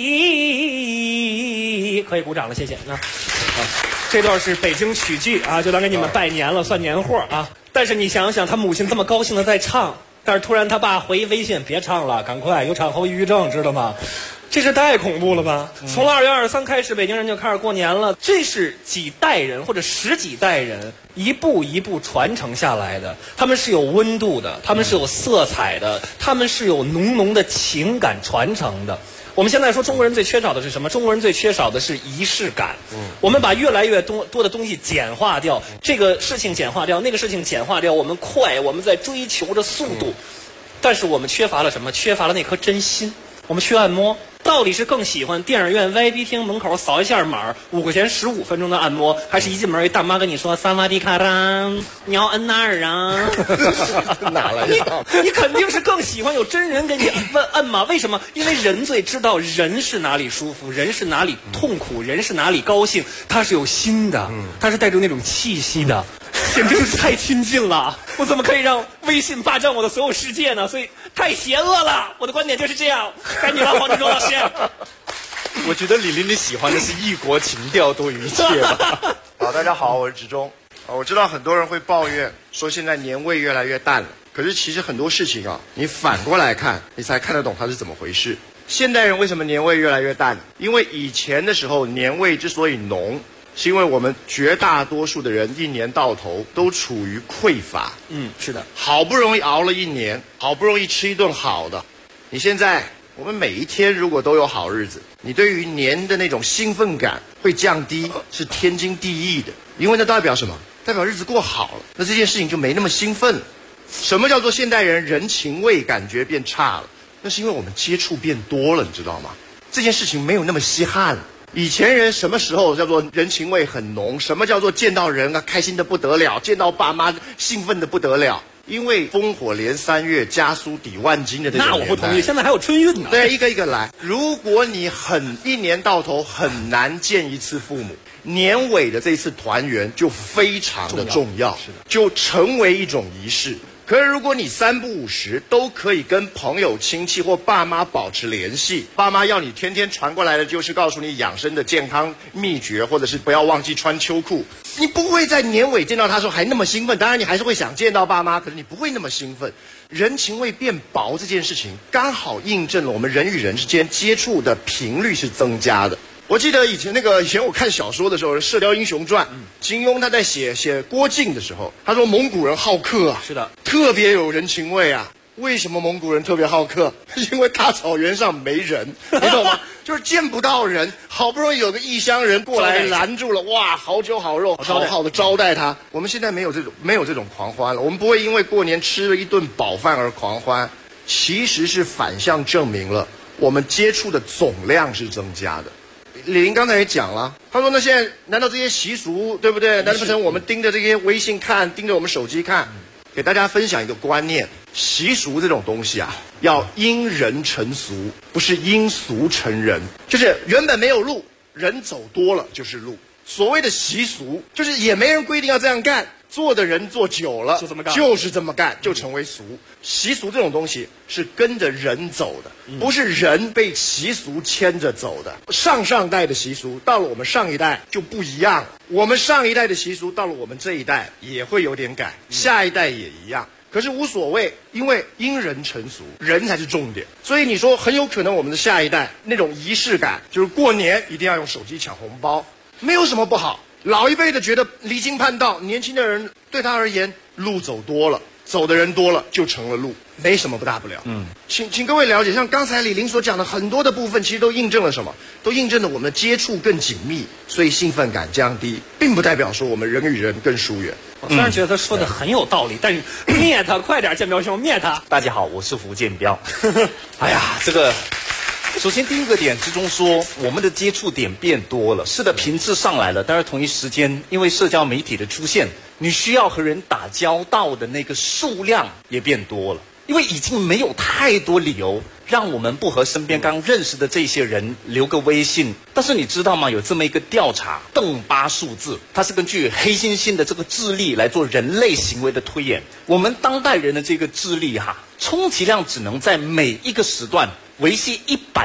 吉。可以鼓掌了，谢谢。这段是北京曲剧啊，就当给你们拜年了，算年货啊。但是你想想，他母亲这么高兴的在唱，但是突然他爸回微信，别唱了，赶快，有产后抑郁症，知道吗？这是太恐怖了吧！从2月23开始，北京人就开始过年了。这是几代人或者十几代人一步一步传承下来的，他们是有温度的，他们是有色彩的，他们是有浓浓的情感传承的。我们现在说中国人最缺少的是什么？中国人最缺少的是仪式感。我们把越来越多的东西简化掉，这个事情简化掉，那个事情简化掉，我们快，我们在追求着速度，但是我们缺乏了什么？缺乏了那颗真心。我们去按摩，到底是更喜欢电影院 VIP 厅门口扫一下码5块钱15分钟的按摩，还是一进门一大妈跟你说萨瓦迪卡啦，你要摁哪儿啊？ 哪来的？ 你肯定是更喜欢有真人给你摁嘛？为什么？因为人最知道人是哪里舒服，人是哪里痛苦，人是哪里高兴，他是有心的，他是带着那种气息的。简直是太亲近了，我怎么可以让微信霸占我的所有世界呢？所以太邪恶了，我的观点就是这样。该你了，黄志忠老师。 我觉得李林你喜欢的是异国情调多于一切吧。 好，大家好，我是志忠。我知道很多人会抱怨说现在年味越来越淡了，可是其实很多事情啊，你反过来看，你才看得懂它是怎么回事。现代人为什么年味越来越淡？因为以前的时候年味之所以浓，是因为我们绝大多数的人一年到头都处于匮乏。 是的， 好不容易熬了一年，好不容易吃一顿好的，你现在我们每一天如果都有好日子，你对于年的那种兴奋感会降低，是天经地义的。因为那代表什么？代表日子过好了，那这件事情就没那么兴奋了。什么叫做现代人人情味感觉变差了？那是因为我们接触变多了，你知道吗？这件事情没有那么稀罕了。以前人什么时候叫做人情味很浓？什么叫做见到人啊开心的不得了，见到爸妈兴奋的不得了？因为烽火连3月，家书抵万金的这种年代。 那我不同意，现在还有春运呢。 对，一个一个来。如果你一年到头很难见一次父母，年尾的这一次团圆就非常的重要，是的，就成为一种仪式。可是如果你3不5时都可以跟朋友亲戚或爸妈保持联系，爸妈要你天天传过来的就是告诉你养生的健康秘诀，或者是不要忘记穿秋裤，你不会在年尾见到他的时候还那么兴奋。当然你还是会想见到爸妈，可是你不会那么兴奋。人情味变薄这件事情刚好印证了我们人与人之间接触的频率是增加的。我记得以前我看小说的时候，《射雕英雄传》，金庸他在写郭靖的时候，他说蒙古人好客啊， 是的， 特别有人情味啊。为什么蒙古人特别好客？因为大草原上没人，你懂吗？就是见不到人，好不容易有个异乡人过来拦住了，哇，好酒好肉，好好的招待他。我们现在没有这种狂欢了，我们不会因为过年吃了一顿饱饭而狂欢，其实是反向证明了我们接触的总量是增加的。李林刚才也讲了，他说那现在难道这些习俗对不对？难道不成我们盯着这些微信看，盯着我们手机看？给大家分享一个观念，习俗这种东西啊，要因人成俗，不是因俗成人。就是原本没有路，人走多了就是路。所谓的习俗，就是也没人规定要这样干，做的人做久了就这么干，就是这么干，就成为俗。习俗这种东西是跟着人走的，不是人被习俗牵着走的。上代的习俗到了我们上一代就不一样了，我们上一代的习俗到了我们这一代也会有点改，下一代也一样。可是无所谓，因为因人成俗，人才是重点。所以你说很有可能我们的下一代那种仪式感，就是过年一定要用手机抢红包，没有什么不好。老一辈的觉得离经叛道，年轻的人对他而言，路走多了，走的人多了就成了路，没什么不大不了。请各位了解，像刚才李林所讲的很多的部分，其实都印证了什么？都印证了我们的接触更紧密，所以兴奋感降低，并不代表说我们人与人更疏远。 我虽然觉得他说的很有道理，但是灭他，快点，建彪兄，灭他！ 大家好，我是胡建彪。哎呀，这个。首先，第一个点之中说，我们的接触点变多了，是的，频次上来了，但是同一时间，因为社交媒体的出现，你需要和人打交道的那个数量也变多了，因为已经没有太多理由让我们不和身边刚认识的这些人留个微信。但是你知道吗？有这么一个调查，邓巴数字，它是根据黑猩猩的这个智力来做人类行为的推演。我们当代人的这个智力充其量只能在每一个时段维系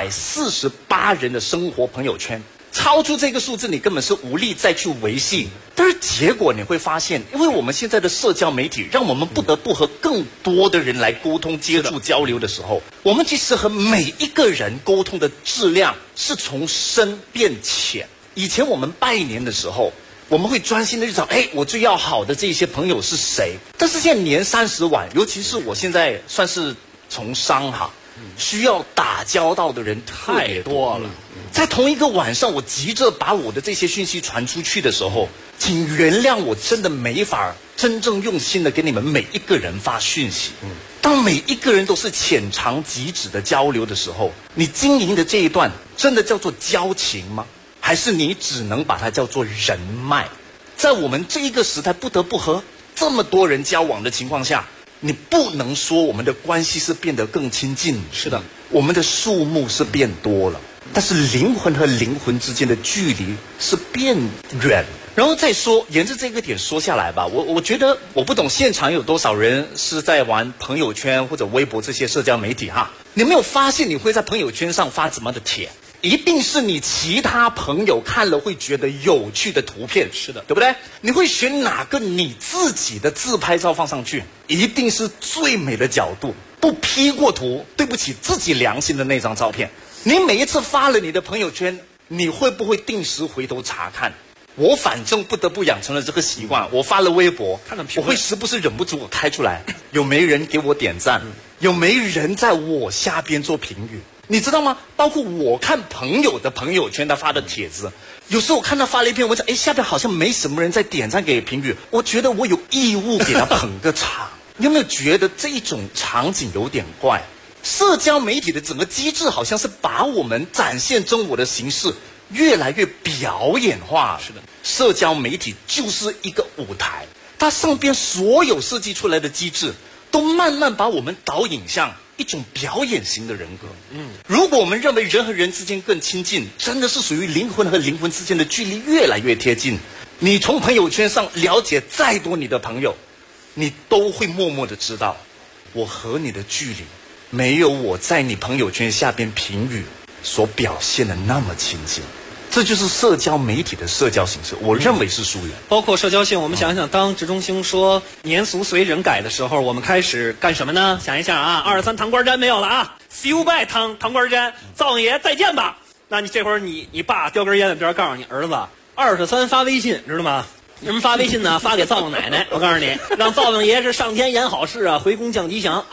148人的生活朋友圈，超出这个数字你根本是无力再去维系。但是结果你会发现，因为我们现在的社交媒体让我们不得不和更多的人来沟通、接触、交流的时候，我们其实和每一个人沟通的质量是从深变浅。以前我们拜年的时候，我们会专心的去找，我最要好的这些朋友是谁？但是现在年30晚，尤其是我现在算是从商需要打交道的人太多了。在同一个晚上，我急着把我的这些讯息传出去的时候，请原谅我真的没法真正用心的给你们每一个人发讯息。当每一个人都是浅尝即止的交流的时候，你经营的这一段真的叫做交情吗？还是你只能把它叫做人脉？在我们这一个时代不得不和这么多人交往的情况下，你不能说我们的关系是变得更亲近。是的，我们的数目是变多了，但是灵魂和灵魂之间的距离是变远。然后再说，沿着这个点说下来吧，我觉得我不懂现场有多少人是在玩朋友圈或者微博这些社交媒体你没有发现你会在朋友圈上发怎么的帖？一定是你其他朋友看了会觉得有趣的图片，是的，对不对？你会选哪个你自己的自拍照放上去？一定是最美的角度，不 P 过图，对不起自己良心的那张照片。你每一次发了你的朋友圈，你会不会定时回头查看？我反正不得不养成了这个习惯，我发了微博，我会时不时忍不住我开出来，有没人给我点赞？有没人在我下边做评语？你知道吗？包括我看朋友的朋友圈他发的帖子，有时候我看他发了一篇文章，下边好像没什么人在点赞给评语，我觉得我有义务给他捧个场。你有没有觉得这一种场景有点怪？社交媒体的整个机制好像是把我们展现真我的形式越来越表演化。是的，社交媒体就是一个舞台，它上边所有设计出来的机制都慢慢把我们导引向一种表演型的人格。如果我们认为人和人之间更亲近，真的是属于灵魂和灵魂之间的距离越来越贴近。你从朋友圈上了解再多你的朋友，你都会默默的知道，我和你的距离没有我在你朋友圈下边评语所表现的那么亲近。这就是社交媒体的社交形式，我认为是疏远。 包括社交性，我们想想，当执中兴说年俗随人改的时候，我们开始干什么呢？想一下23糖瓜粘没有了See you bye 糖瓜粘，灶王爷再见吧。那你这会儿你爸叼根烟在边告诉你，儿子23发微信，知道吗？什么发微信呢？发给灶王奶奶，我告诉你，让灶王爷是上天言好事回宫降吉祥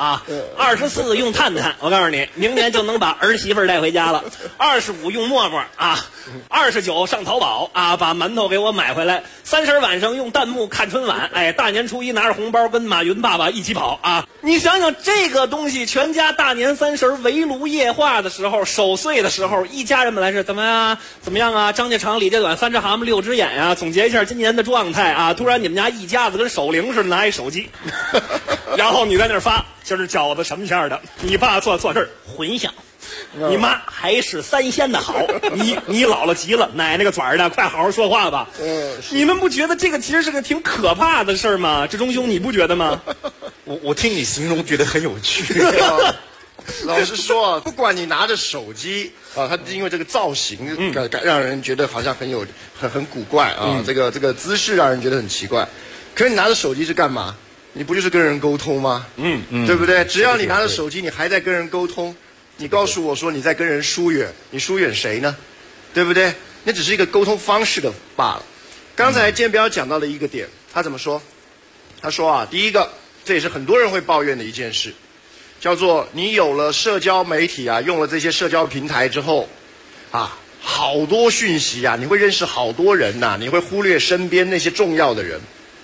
24用探探，我告诉你，明年就能把儿媳妇带回家了。25用陌陌29上淘宝把馒头给我买回来。30晚上用弹幕看春晚，大年初一拿着红包跟马云爸爸一起跑你想想这个东西，全家大年30围炉夜话的时候，守岁的时候，一家人本来是怎么样啊？张家长李家短，3只蛤蟆6只眼总结一下今年的状态突然你们家一家子跟守灵似的拿一手机，然后你在那儿发，今儿饺子什么馅的？你爸坐这儿茴香。你妈还是3鲜的好，你姥姥急了，奶奶个爪的，快好好说话吧。你们不觉得这个其实是个挺可怕的事儿吗？这中兄你不觉得吗？ 我听你形容觉得很有趣。 老实说不管你拿着手机它因为这个造型让人觉得好像很古怪这个姿势让人觉得很奇怪。可是你拿着手机是干嘛？你不就是跟人沟通吗？对不对？只要你拿着手机，你还在跟人沟通。你告诉我说你在跟人疏远，你疏远谁呢？对不对？那只是一个沟通方式的罢了。刚才建彪讲到了一个点，他怎么说？他说第一个，这也是很多人会抱怨的一件事，叫做你有了社交媒体用了这些社交平台之后好多讯息你会认识好多人你会忽略身边那些重要的人。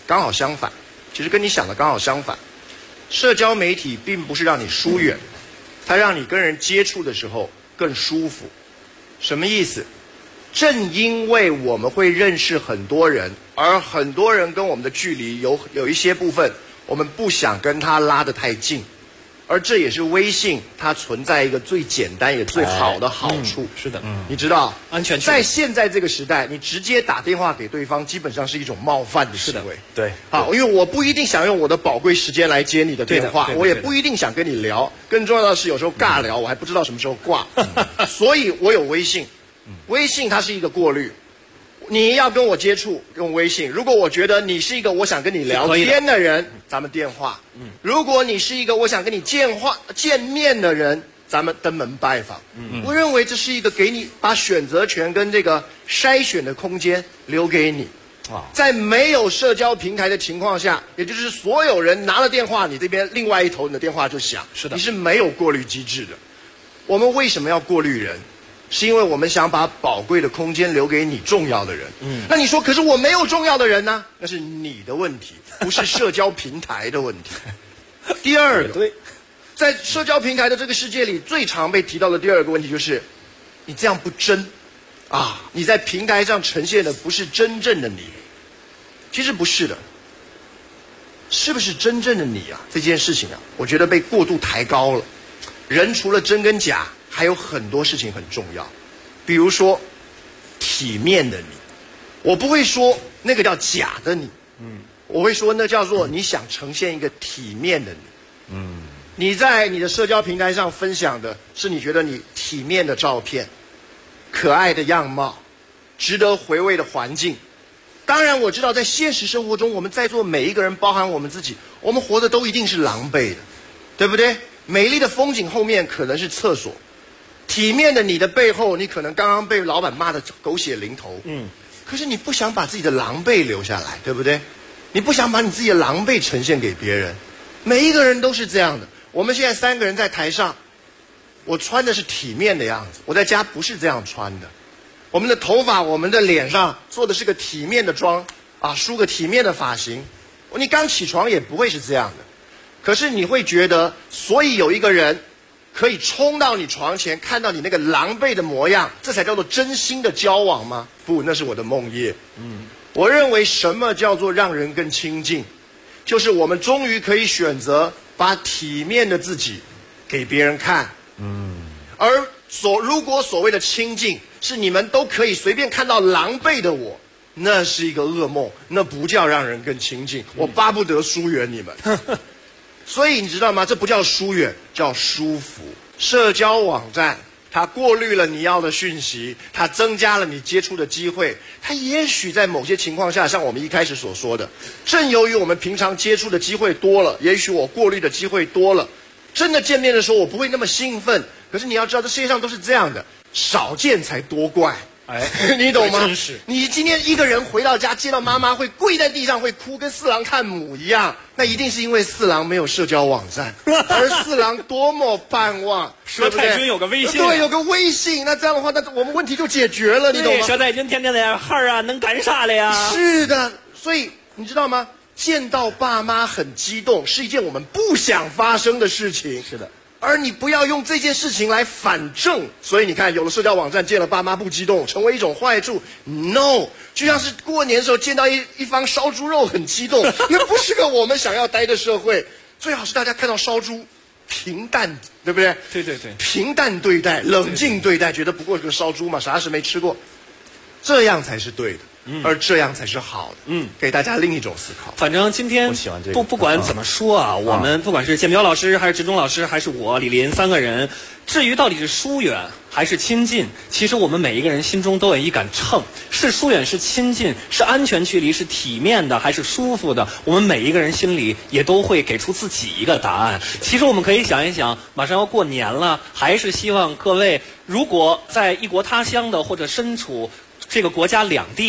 刚好相反，其实跟你想的刚好相反。社交媒体并不是让你疏远，它让你跟人接触的时候更舒服。什么意思？正因为我们会认识很多人，而很多人跟我们的距离有一些部分，我们不想跟他拉得太近。而这也是微信它存在一个最简单也最好的好处。 是的， 你知道， 安全在现在这个时代，你直接打电话给对方，基本上是一种冒犯的行为。 对， 好，因为我不一定想用我的宝贵时间来接你的电话，我也不一定想跟你聊。更重要的是，有时候尬聊，我还不知道什么时候挂，所以我有微信。微信它是一个过滤。你要跟我接触用微信，如果我觉得你是一个我想跟你聊天的人，咱们电话。如果你是一个我想跟你见面的人，咱们登门拜访。我认为这是一个给你把选择权跟这个筛选的空间留给你。在没有社交平台的情况下，也就是所有人拿了电话，你这边另外一头你的电话就响，是的，你是没有过滤机制的。我们为什么要过滤人？是因为我们想把宝贵的空间留给你重要的人。那你说，可是我没有重要的人呢？那是你的问题，不是社交平台的问题。第二个，在社交平台的这个世界里，最常被提到的第二个问题就是，你这样不真啊！你在平台上呈现的不是真正的你。其实不是的，是不是真正的你啊？这件事情啊，我觉得被过度抬高了。人除了真跟假，还有很多事情很重要，比如说体面的你，我不会说那个叫假的你，我会说那叫做你想呈现一个体面的你，你在你的社交平台上分享的是你觉得你体面的照片，可爱的样貌，值得回味的环境。当然我知道在现实生活中，我们在座每一个人，包含我们自己，我们活的都一定是狼狈的，对不对？美丽的风景后面可能是厕所，体面的你的背后，你可能刚刚被老板骂得狗血淋头。可是你不想把自己的狼狈留下来，对不对？你不想把你自己的狼狈呈现给别人。每一个人都是这样的。我们现在3个人在台上，我穿的是体面的样子，我在家不是这样穿的。我们的头发，我们的脸上做的是个体面的妆啊，梳个体面的发型。你刚起床也不会是这样的。可是你会觉得，所以有一个人可以冲到你床前，看到你那个狼狈的模样，这才叫做真心的交往吗？不，那是我的梦魇。我认为什么叫做让人更亲近，就是我们终于可以选择把体面的自己给别人看。而如果所谓的亲近是你们都可以随便看到狼狈的我，那是一个噩梦，那不叫让人更亲近。我巴不得疏远你们。所以你知道吗？这不叫疏远，叫舒服。社交网站它过滤了你要的讯息，它增加了你接触的机会，它也许在某些情况下，像我们一开始所说的，正由于我们平常接触的机会多了，也许我过滤的机会多了，真的见面的时候我不会那么兴奋。可是你要知道，这世界上都是这样的，少见才多怪。你懂吗？你今天一个人回到家，见到妈妈会跪在地上会哭，跟四郎看母一样，那一定是因为四郎没有社交网站，而四郎多么盼望佘太君有个微信， 对，有个微信，那这样的话，那我们问题就解决了，你懂吗？ 佘太君天天在号啊，能干啥了呀？ 是的，所以你知道吗？见到爸妈很激动，是一件我们不想发生的事情。 是的。 而你不要用这件事情来反证，所以你看，有了社交网站，见了爸妈不激动，成为一种坏处。No， 就像是过年的时候见到一方烧猪肉很激动，那不是个我们想要待的社会。最好是大家看到烧猪，平淡，对不对？ 对， 平淡对待，冷静对待，觉得不过是个烧猪嘛，啥事没吃过，这样才是对的。而这样才是好的。给大家另一种思考。 反正今天不管怎么说啊，我们不管是建彪老师还是植中老师还是我李林3个人，至于到底是疏远还是亲近，其实我们每一个人心中都有一杆秤，是疏远是亲近，是安全距离是体面的还是舒服的，我们每一个人心里也都会给出自己一个答案。其实我们可以想一想，马上要过年了，还是希望各位如果在异国他乡的或者身处这个国家两地的，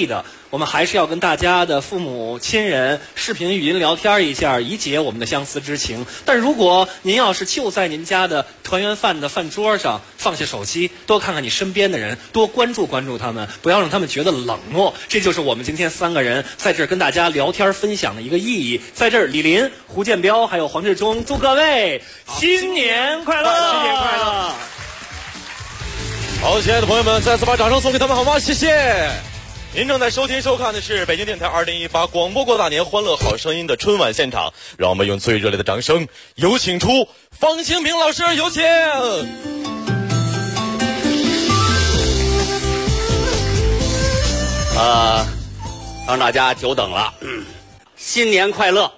我们还是要跟大家的父母亲人视频语音聊天一下，以解我们的相思之情。但如果您要是就在您家的团圆饭的饭桌上放下手机，多看看你身边的人，多关注关注他们，不要让他们觉得冷漠。这就是我们今天3个人在这儿跟大家聊天分享的一个意义。在这儿，李林、胡建彪还有黄志忠祝各位新年快乐！新年快乐！ 好，亲爱的朋友们，再次把掌声送给他们好吗？谢谢。您正在收听收看的是北京电台2018广播过大年欢乐好声音的春晚现场，让我们用最热烈的掌声有请出方清平老师，有请。 让大家久等了，新年快乐。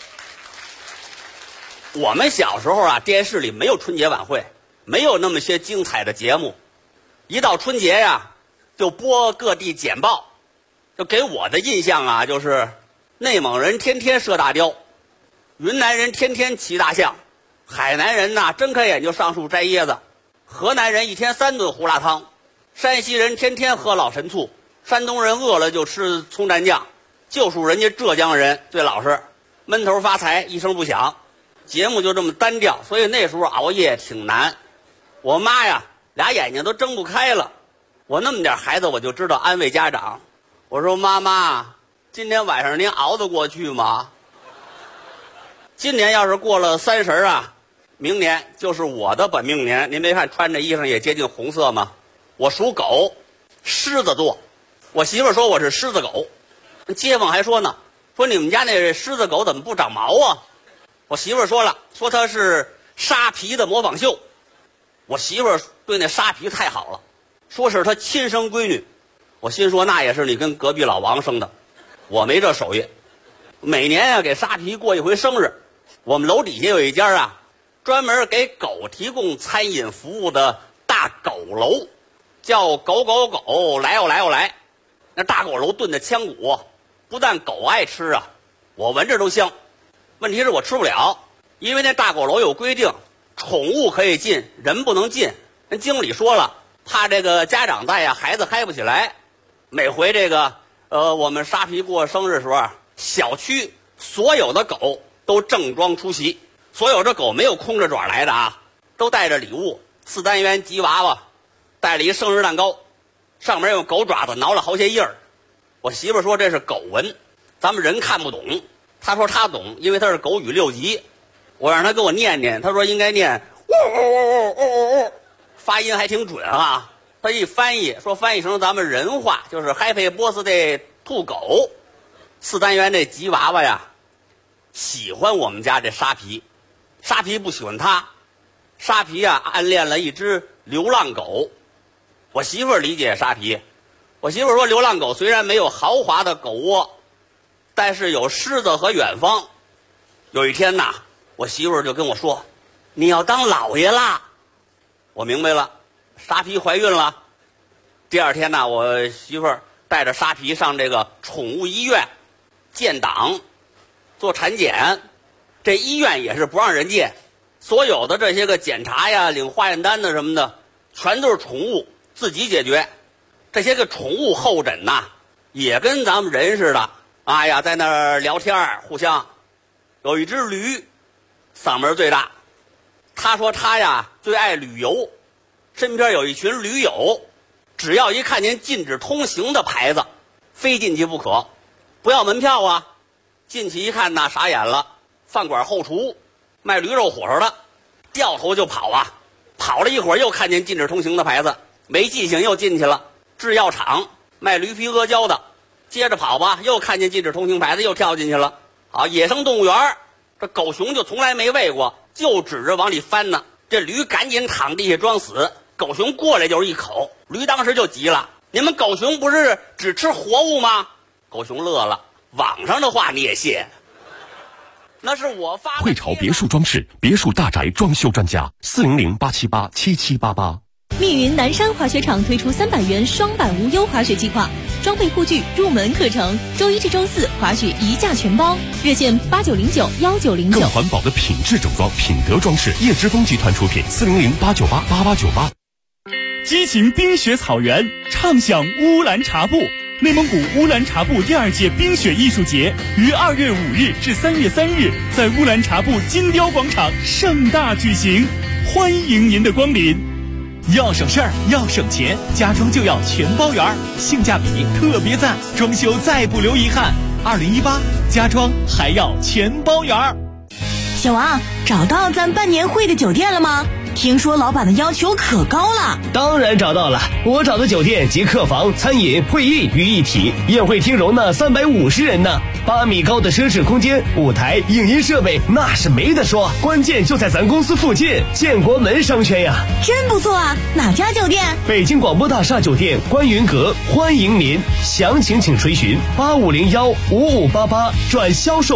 我们小时候啊，电视里没有春节晚会，没有那么些精彩的节目，一到春节呀就播各地简报，就给我的印象啊，就是内蒙人天天射大雕，云南人天天骑大象，海南人呐睁开眼就上树摘椰子，河南人一天3顿胡辣汤，山西人天天喝老陈醋，山东人饿了就吃葱蘸酱，就属人家浙江人最老实，闷头发财一声不响。节目就这么单调，所以那时候熬夜挺难。我妈呀俩眼睛都睁不开了，我那么点孩子我就知道安慰家长，我说妈妈，今天晚上您熬得过去吗？今年要是过了30啊，明年就是我的本命年。您别看穿着衣裳也接近红色吗？我属狗，狮子座。我媳妇说我是狮子狗，街坊还说呢，说你们家那狮子狗怎么不长毛啊？我媳妇说了，说它是沙皮的模仿秀。我媳妇对那沙皮太好了，说是她亲生闺女。我心说那也是你跟隔壁老王生的，我没这手艺。每年啊给沙皮过一回生日。我们楼底下有一家啊专门给狗提供餐饮服务的大狗楼，叫狗狗狗来哦来哦来。那大狗楼炖的腔骨不但狗爱吃啊，我闻着都香。问题是我吃不了，因为那大狗楼有规定，宠物可以进，人不能进。人经理说了，怕这个家长在呀，孩子嗨不起来。每回这个我们沙皮过生日的时候啊，小区所有的狗都正装出席，所有这狗没有空着爪来的啊，都带着礼物，4单元吉娃娃，带了一生日蛋糕，上面用狗爪子挠了好些印儿。我媳妇说这是狗文，咱们人看不懂。他说他懂，因为他是狗语6级。我让他给我念念，他说应该念发音还挺准啊。他一翻译说翻译成咱们人话就是 Happy Birthday to 狗。4单元这吉娃娃呀喜欢我们家这沙皮，沙皮不喜欢他。沙皮啊暗恋了一只流浪狗。我媳妇理解沙皮，我媳妇说流浪狗虽然没有豪华的狗窝，但是有狮子和远方。有一天呐，我媳妇就跟我说，你要当老爷啦。我明白了，沙皮怀孕了。第2天呢，我媳妇带着沙皮上这个宠物医院建档做产检。这医院也是不让人进，所有的这些个检查呀、领化验单的什么的，全都是宠物自己解决。这些个宠物候诊呐，也跟咱们人似的，哎呀，在那儿聊天互相。有一只驴，嗓门最大。他说他呀最爱旅游，身边有一群驴友，只要一看见禁止通行的牌子，非进去不可，不要门票啊。进去一看呐，傻眼了，饭馆后厨卖驴肉火烧的，掉头就跑啊。跑了一会儿又看见禁止通行的牌子，没记性又进去了。制药厂卖驴皮阿胶的，接着跑吧，又看见禁止通行牌子，又跳进去了。好，野生动物园这狗熊就从来没喂过，就指着往里翻呢。这驴赶紧躺地下装死，狗熊过来就是一口。驴当时就急了，你们狗熊不是只吃活物吗？狗熊乐了，网上的话你也信？那是我发汇潮别墅装饰别墅大宅装修专家，400-878-7788。 密云南山滑雪场推出300元双板无忧滑雪计划，装备护具入门课程，周一至周四滑雪一价全包，热线8909-1909。 更环保的品质整装，品德装饰，叶之峰集团出品，400-898-8898。 激情冰雪草原，畅享乌兰察布。 内蒙古乌兰察布第2届冰雪艺术节于2月5日至3月3日在乌兰察布金雕广场盛大举行，欢迎您的光临。要省事儿，要省钱，家装就要全包圆，性价比特别赞，装修再不留遗憾。2018家装还要全包圆。 小王，找到咱办年会的酒店了吗？听说老板的要求可高了。 当然找到了，我找的酒店集客房、餐饮、会议于一体，宴会厅容纳350人呢，8米高的奢侈空间，舞台、影音设备那是没得说，关键就在咱公司附近，建国门商圈呀。 真不错啊，哪家酒店？ 北京广播大厦酒店观云阁，欢迎您，详情请垂询85015588转销售